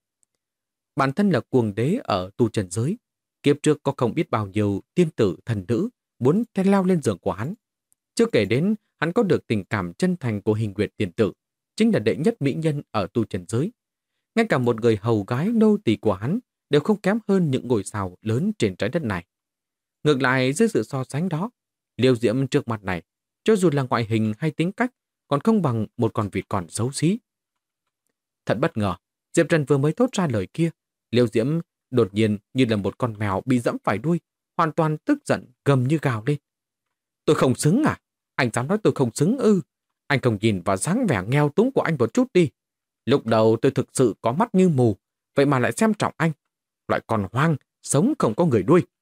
Bản thân là cuồng đế ở tu trần giới. Kiếp trước có không biết bao nhiêu tiên tử thần nữ muốn theo leo lên giường của hắn. Chưa kể đến hắn có được tình cảm chân thành của Hình Nguyệt tiên tử, chính là đệ nhất mỹ nhân ở tu trần giới. Ngay cả một người hầu gái nô tỳ của hắn đều không kém hơn những ngôi sao lớn trên trái đất này. Ngược lại, dưới sự so sánh đó, Liễu Diễm trước mặt này, cho dù là ngoại hình hay tính cách, còn không bằng một con vịt còn xấu xí. Thật bất ngờ, Diệp Trần vừa mới thốt ra lời kia, Liễu Diễm đột nhiên như là một con mèo bị dẫm phải đuôi, hoàn toàn tức giận gầm như gào lên. Tôi không xứng à? Anh dám nói tôi không xứng ư? Anh không nhìn vào dáng vẻ nghèo túng của anh một chút đi. Lúc đầu tôi thực sự có mắt như mù, vậy mà lại xem trọng anh. Loại con hoang, sống không có người nuôi.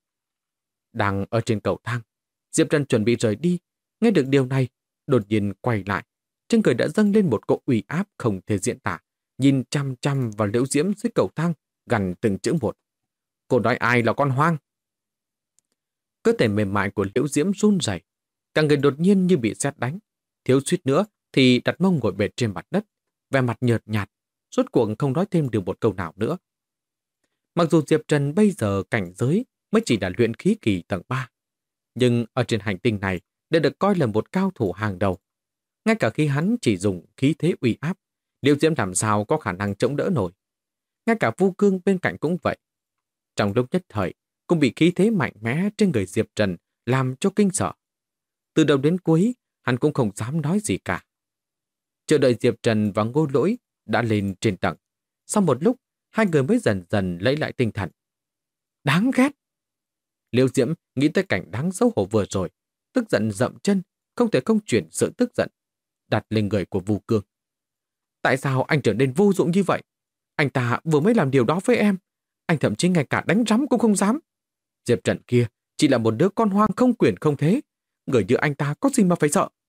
Đang ở trên cầu thang, Diệp Trần chuẩn bị rời đi. Nghe được điều này, đột nhiên quay lại. Trên người đã dâng lên một cỗ uy áp không thể diễn tả. Nhìn chăm chăm vào Liễu Diễm dưới cầu thang, gằn từng chữ một. Cô nói ai là con hoang? Cơ thể mềm mại của Liễu Diễm run rẩy, cả người đột nhiên như bị sét đánh. Thiếu suýt nữa thì đặt mông ngồi bệt trên mặt đất, vẻ mặt nhợt nhạt, rốt cuộc không nói thêm được một câu nào nữa. Mặc dù Diệp Trần bây giờ cảnh giới mới chỉ là luyện khí kỳ tầng 3, nhưng ở trên hành tinh này đã được coi là một cao thủ hàng đầu. Ngay cả khi hắn chỉ dùng khí thế uy áp, Liễu Diễm làm sao có khả năng chống đỡ nổi. Ngay cả Vu Cương bên cạnh cũng vậy. Trong lúc nhất thời, cũng bị khí thế mạnh mẽ trên người Diệp Trần làm cho kinh sợ. Từ đầu đến cuối, hắn cũng không dám nói gì cả. Chờ đợi Diệp Trần và Ngô Lỗi đã lên trên tầng. Sau một lúc, hai người mới dần dần lấy lại tinh thần. Đáng ghét! Liễu Diễm nghĩ tới cảnh đáng xấu hổ vừa rồi, tức giận dậm chân, không thể không chuyển sự tức giận, đặt lên người của Vu Cương. Tại sao anh trở nên vô dụng như vậy? Anh ta vừa mới làm điều đó với em. Anh thậm chí ngay cả đánh rắm cũng không dám. Diệp Trần kia chỉ là một đứa con hoang không quyền không thế. Người như anh ta có gì mà phải sợ?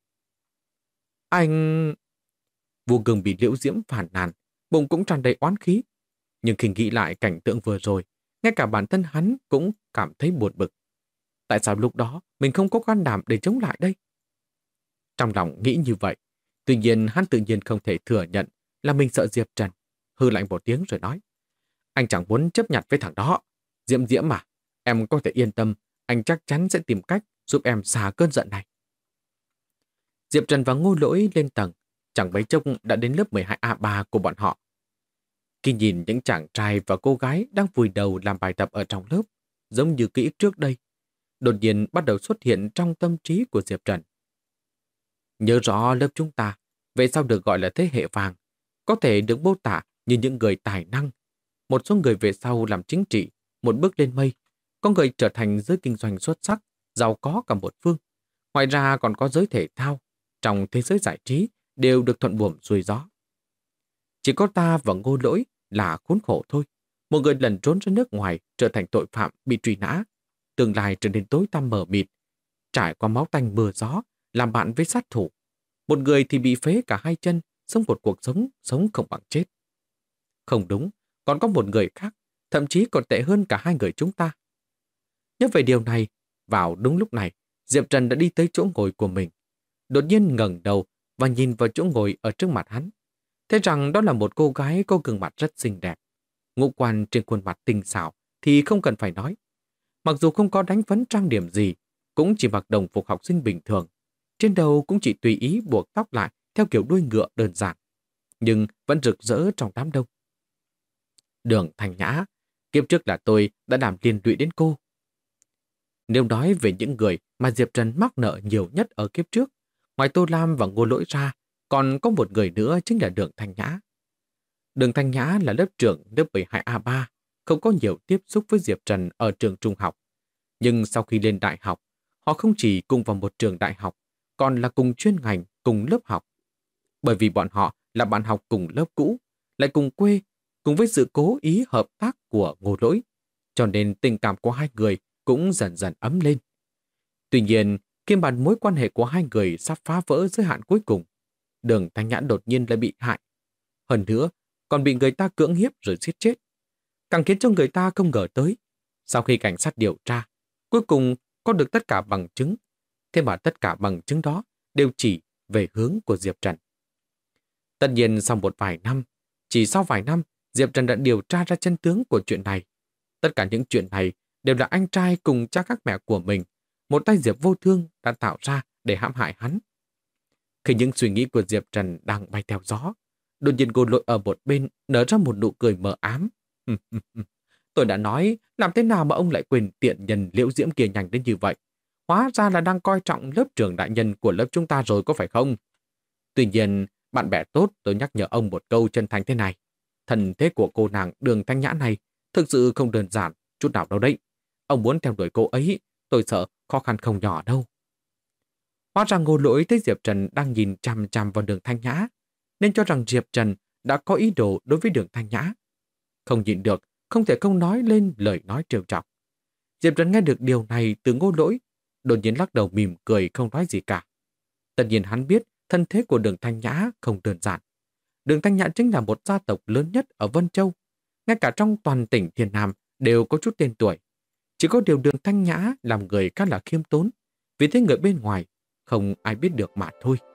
Anh... Vu Cương bị Liễu Diễm phản nàn, bụng cũng tràn đầy oán khí. Nhưng khi nghĩ lại cảnh tượng vừa rồi, ngay cả bản thân hắn cũng cảm thấy buồn bực. Tại sao lúc đó mình không có can đảm để chống lại đây? Trong lòng nghĩ như vậy, tuy nhiên hắn tự nhiên không thể thừa nhận là mình sợ Diệp Trần, hư lạnh một tiếng rồi nói. Anh chẳng muốn chấp nhận với thằng đó. Diễm Diễm mà, em có thể yên tâm, anh chắc chắn sẽ tìm cách giúp em xả cơn giận này. Diệp Trần và Ngô Lỗi lên tầng, chẳng mấy chốc đã đến lớp 12A3 của bọn họ. Khi nhìn những chàng trai và cô gái đang vùi đầu làm bài tập ở trong lớp, giống như ký ức trước đây, đột nhiên bắt đầu xuất hiện trong tâm trí của Diệp Trần. Nhớ rõ lớp chúng ta, về sau được gọi là thế hệ vàng, có thể được mô tả như những người tài năng. Một số người về sau làm chính trị, một bước lên mây, có người trở thành giới kinh doanh xuất sắc, giàu có cả một phương. Ngoài ra còn có giới thể thao, trong thế giới giải trí đều được thuận buồm xuôi gió. Chỉ có ta và Ngô Lỗi là khốn khổ thôi. một người lẩn trốn ra nước ngoài trở thành tội phạm bị truy nã, tương lai trở nên tối tăm mờ mịt, trải qua máu tanh mưa gió, làm bạn với sát thủ. Một người thì bị phế cả hai chân, sống một cuộc sống không bằng chết. Không đúng, còn có một người khác, thậm chí còn tệ hơn cả hai người chúng ta. Nhớ về điều này, vào đúng lúc này, Diệp Trần đã đi tới chỗ ngồi của mình. Đột nhiên ngẩng đầu và nhìn vào chỗ ngồi ở trước mặt hắn. Thế rằng đó là một cô gái có gương mặt rất xinh đẹp. Ngũ quan trên khuôn mặt tinh xảo thì không cần phải nói. Mặc dù không có đánh phấn trang điểm gì, cũng chỉ mặc đồng phục học sinh bình thường. Trên đầu cũng chỉ tùy ý buộc tóc lại theo kiểu đuôi ngựa đơn giản, nhưng vẫn rực rỡ trong đám đông. Đường Thanh Nhã, kiếp trước là tôi đã làm liên lụy đến cô. Nếu nói về những người mà Diệp Trần mắc nợ nhiều nhất ở kiếp trước, ngoài Tô Lam và Ngô Lỗi ra, còn có một người nữa chính là Đường Thanh Nhã. Đường Thanh Nhã là lớp trưởng lớp 12A3, không có nhiều tiếp xúc với Diệp Trần ở trường trung học. Nhưng sau khi lên đại học, họ không chỉ cùng vào một trường đại học, còn là cùng chuyên ngành, cùng lớp học. Bởi vì bọn họ là bạn học cùng lớp cũ, lại cùng quê, cùng với sự cố ý hợp tác của Ngô Lỗi, cho nên tình cảm của hai người cũng dần dần ấm lên. Tuy nhiên, khi mà mối quan hệ của hai người sắp phá vỡ giới hạn cuối cùng, Đường Thanh Nhã đột nhiên lại bị hại. Hơn nữa, còn bị người ta cưỡng hiếp rồi giết chết. Càng khiến cho người ta không ngờ tới. Sau khi cảnh sát điều tra, cuối cùng có được tất cả bằng chứng. Thế mà tất cả bằng chứng đó đều chỉ về hướng của Diệp Trần. Tất nhiên sau một vài năm, chỉ sau vài năm, Diệp Trần đã điều tra ra chân tướng của chuyện này. Tất cả những chuyện này đều là anh trai cùng cha các mẹ của mình, một tay Diệp Vô Thương đã tạo ra để hãm hại hắn. Khi những suy nghĩ của Diệp Trần đang bay theo gió, đột nhiên Ngô Lỗi ở một bên nở ra một nụ cười mờ ám. Tôi đã nói, làm thế nào mà ông lại quên tiện nhân Liễu Diễm kia nhanh đến như vậy? Hóa ra là đang coi trọng lớp trưởng đại nhân của lớp chúng ta rồi có phải không? Tuy nhiên, bạn bè tốt tôi nhắc nhở ông một câu chân thành thế này. Thần thế của cô nàng Đường Thanh Nhã này thực sự không đơn giản chút nào đâu đấy. Ông muốn theo đuổi cô ấy, tôi sợ khó khăn không nhỏ đâu. Hóa ra Ngô Lỗi thấy Diệp Trần đang nhìn chằm chằm vào Đường Thanh Nhã, nên cho rằng Diệp Trần đã có ý đồ đối với Đường Thanh Nhã. Không nhịn được, không thể không nói lên lời nói trêu chọc. Diệp Trần nghe được điều này từ Ngô Lỗi, đột nhiên lắc đầu mỉm cười không nói gì cả. Tất nhiên hắn biết thân thế của Đường Thanh Nhã không đơn giản. Đường Thanh Nhã chính là một gia tộc lớn nhất ở Vân Châu. Ngay cả trong toàn tỉnh Thiên Nam đều có chút tên tuổi. Chỉ có điều Đường Thanh Nhã làm người khá là khiêm tốn, vì thế người bên ngoài không ai biết được mà thôi.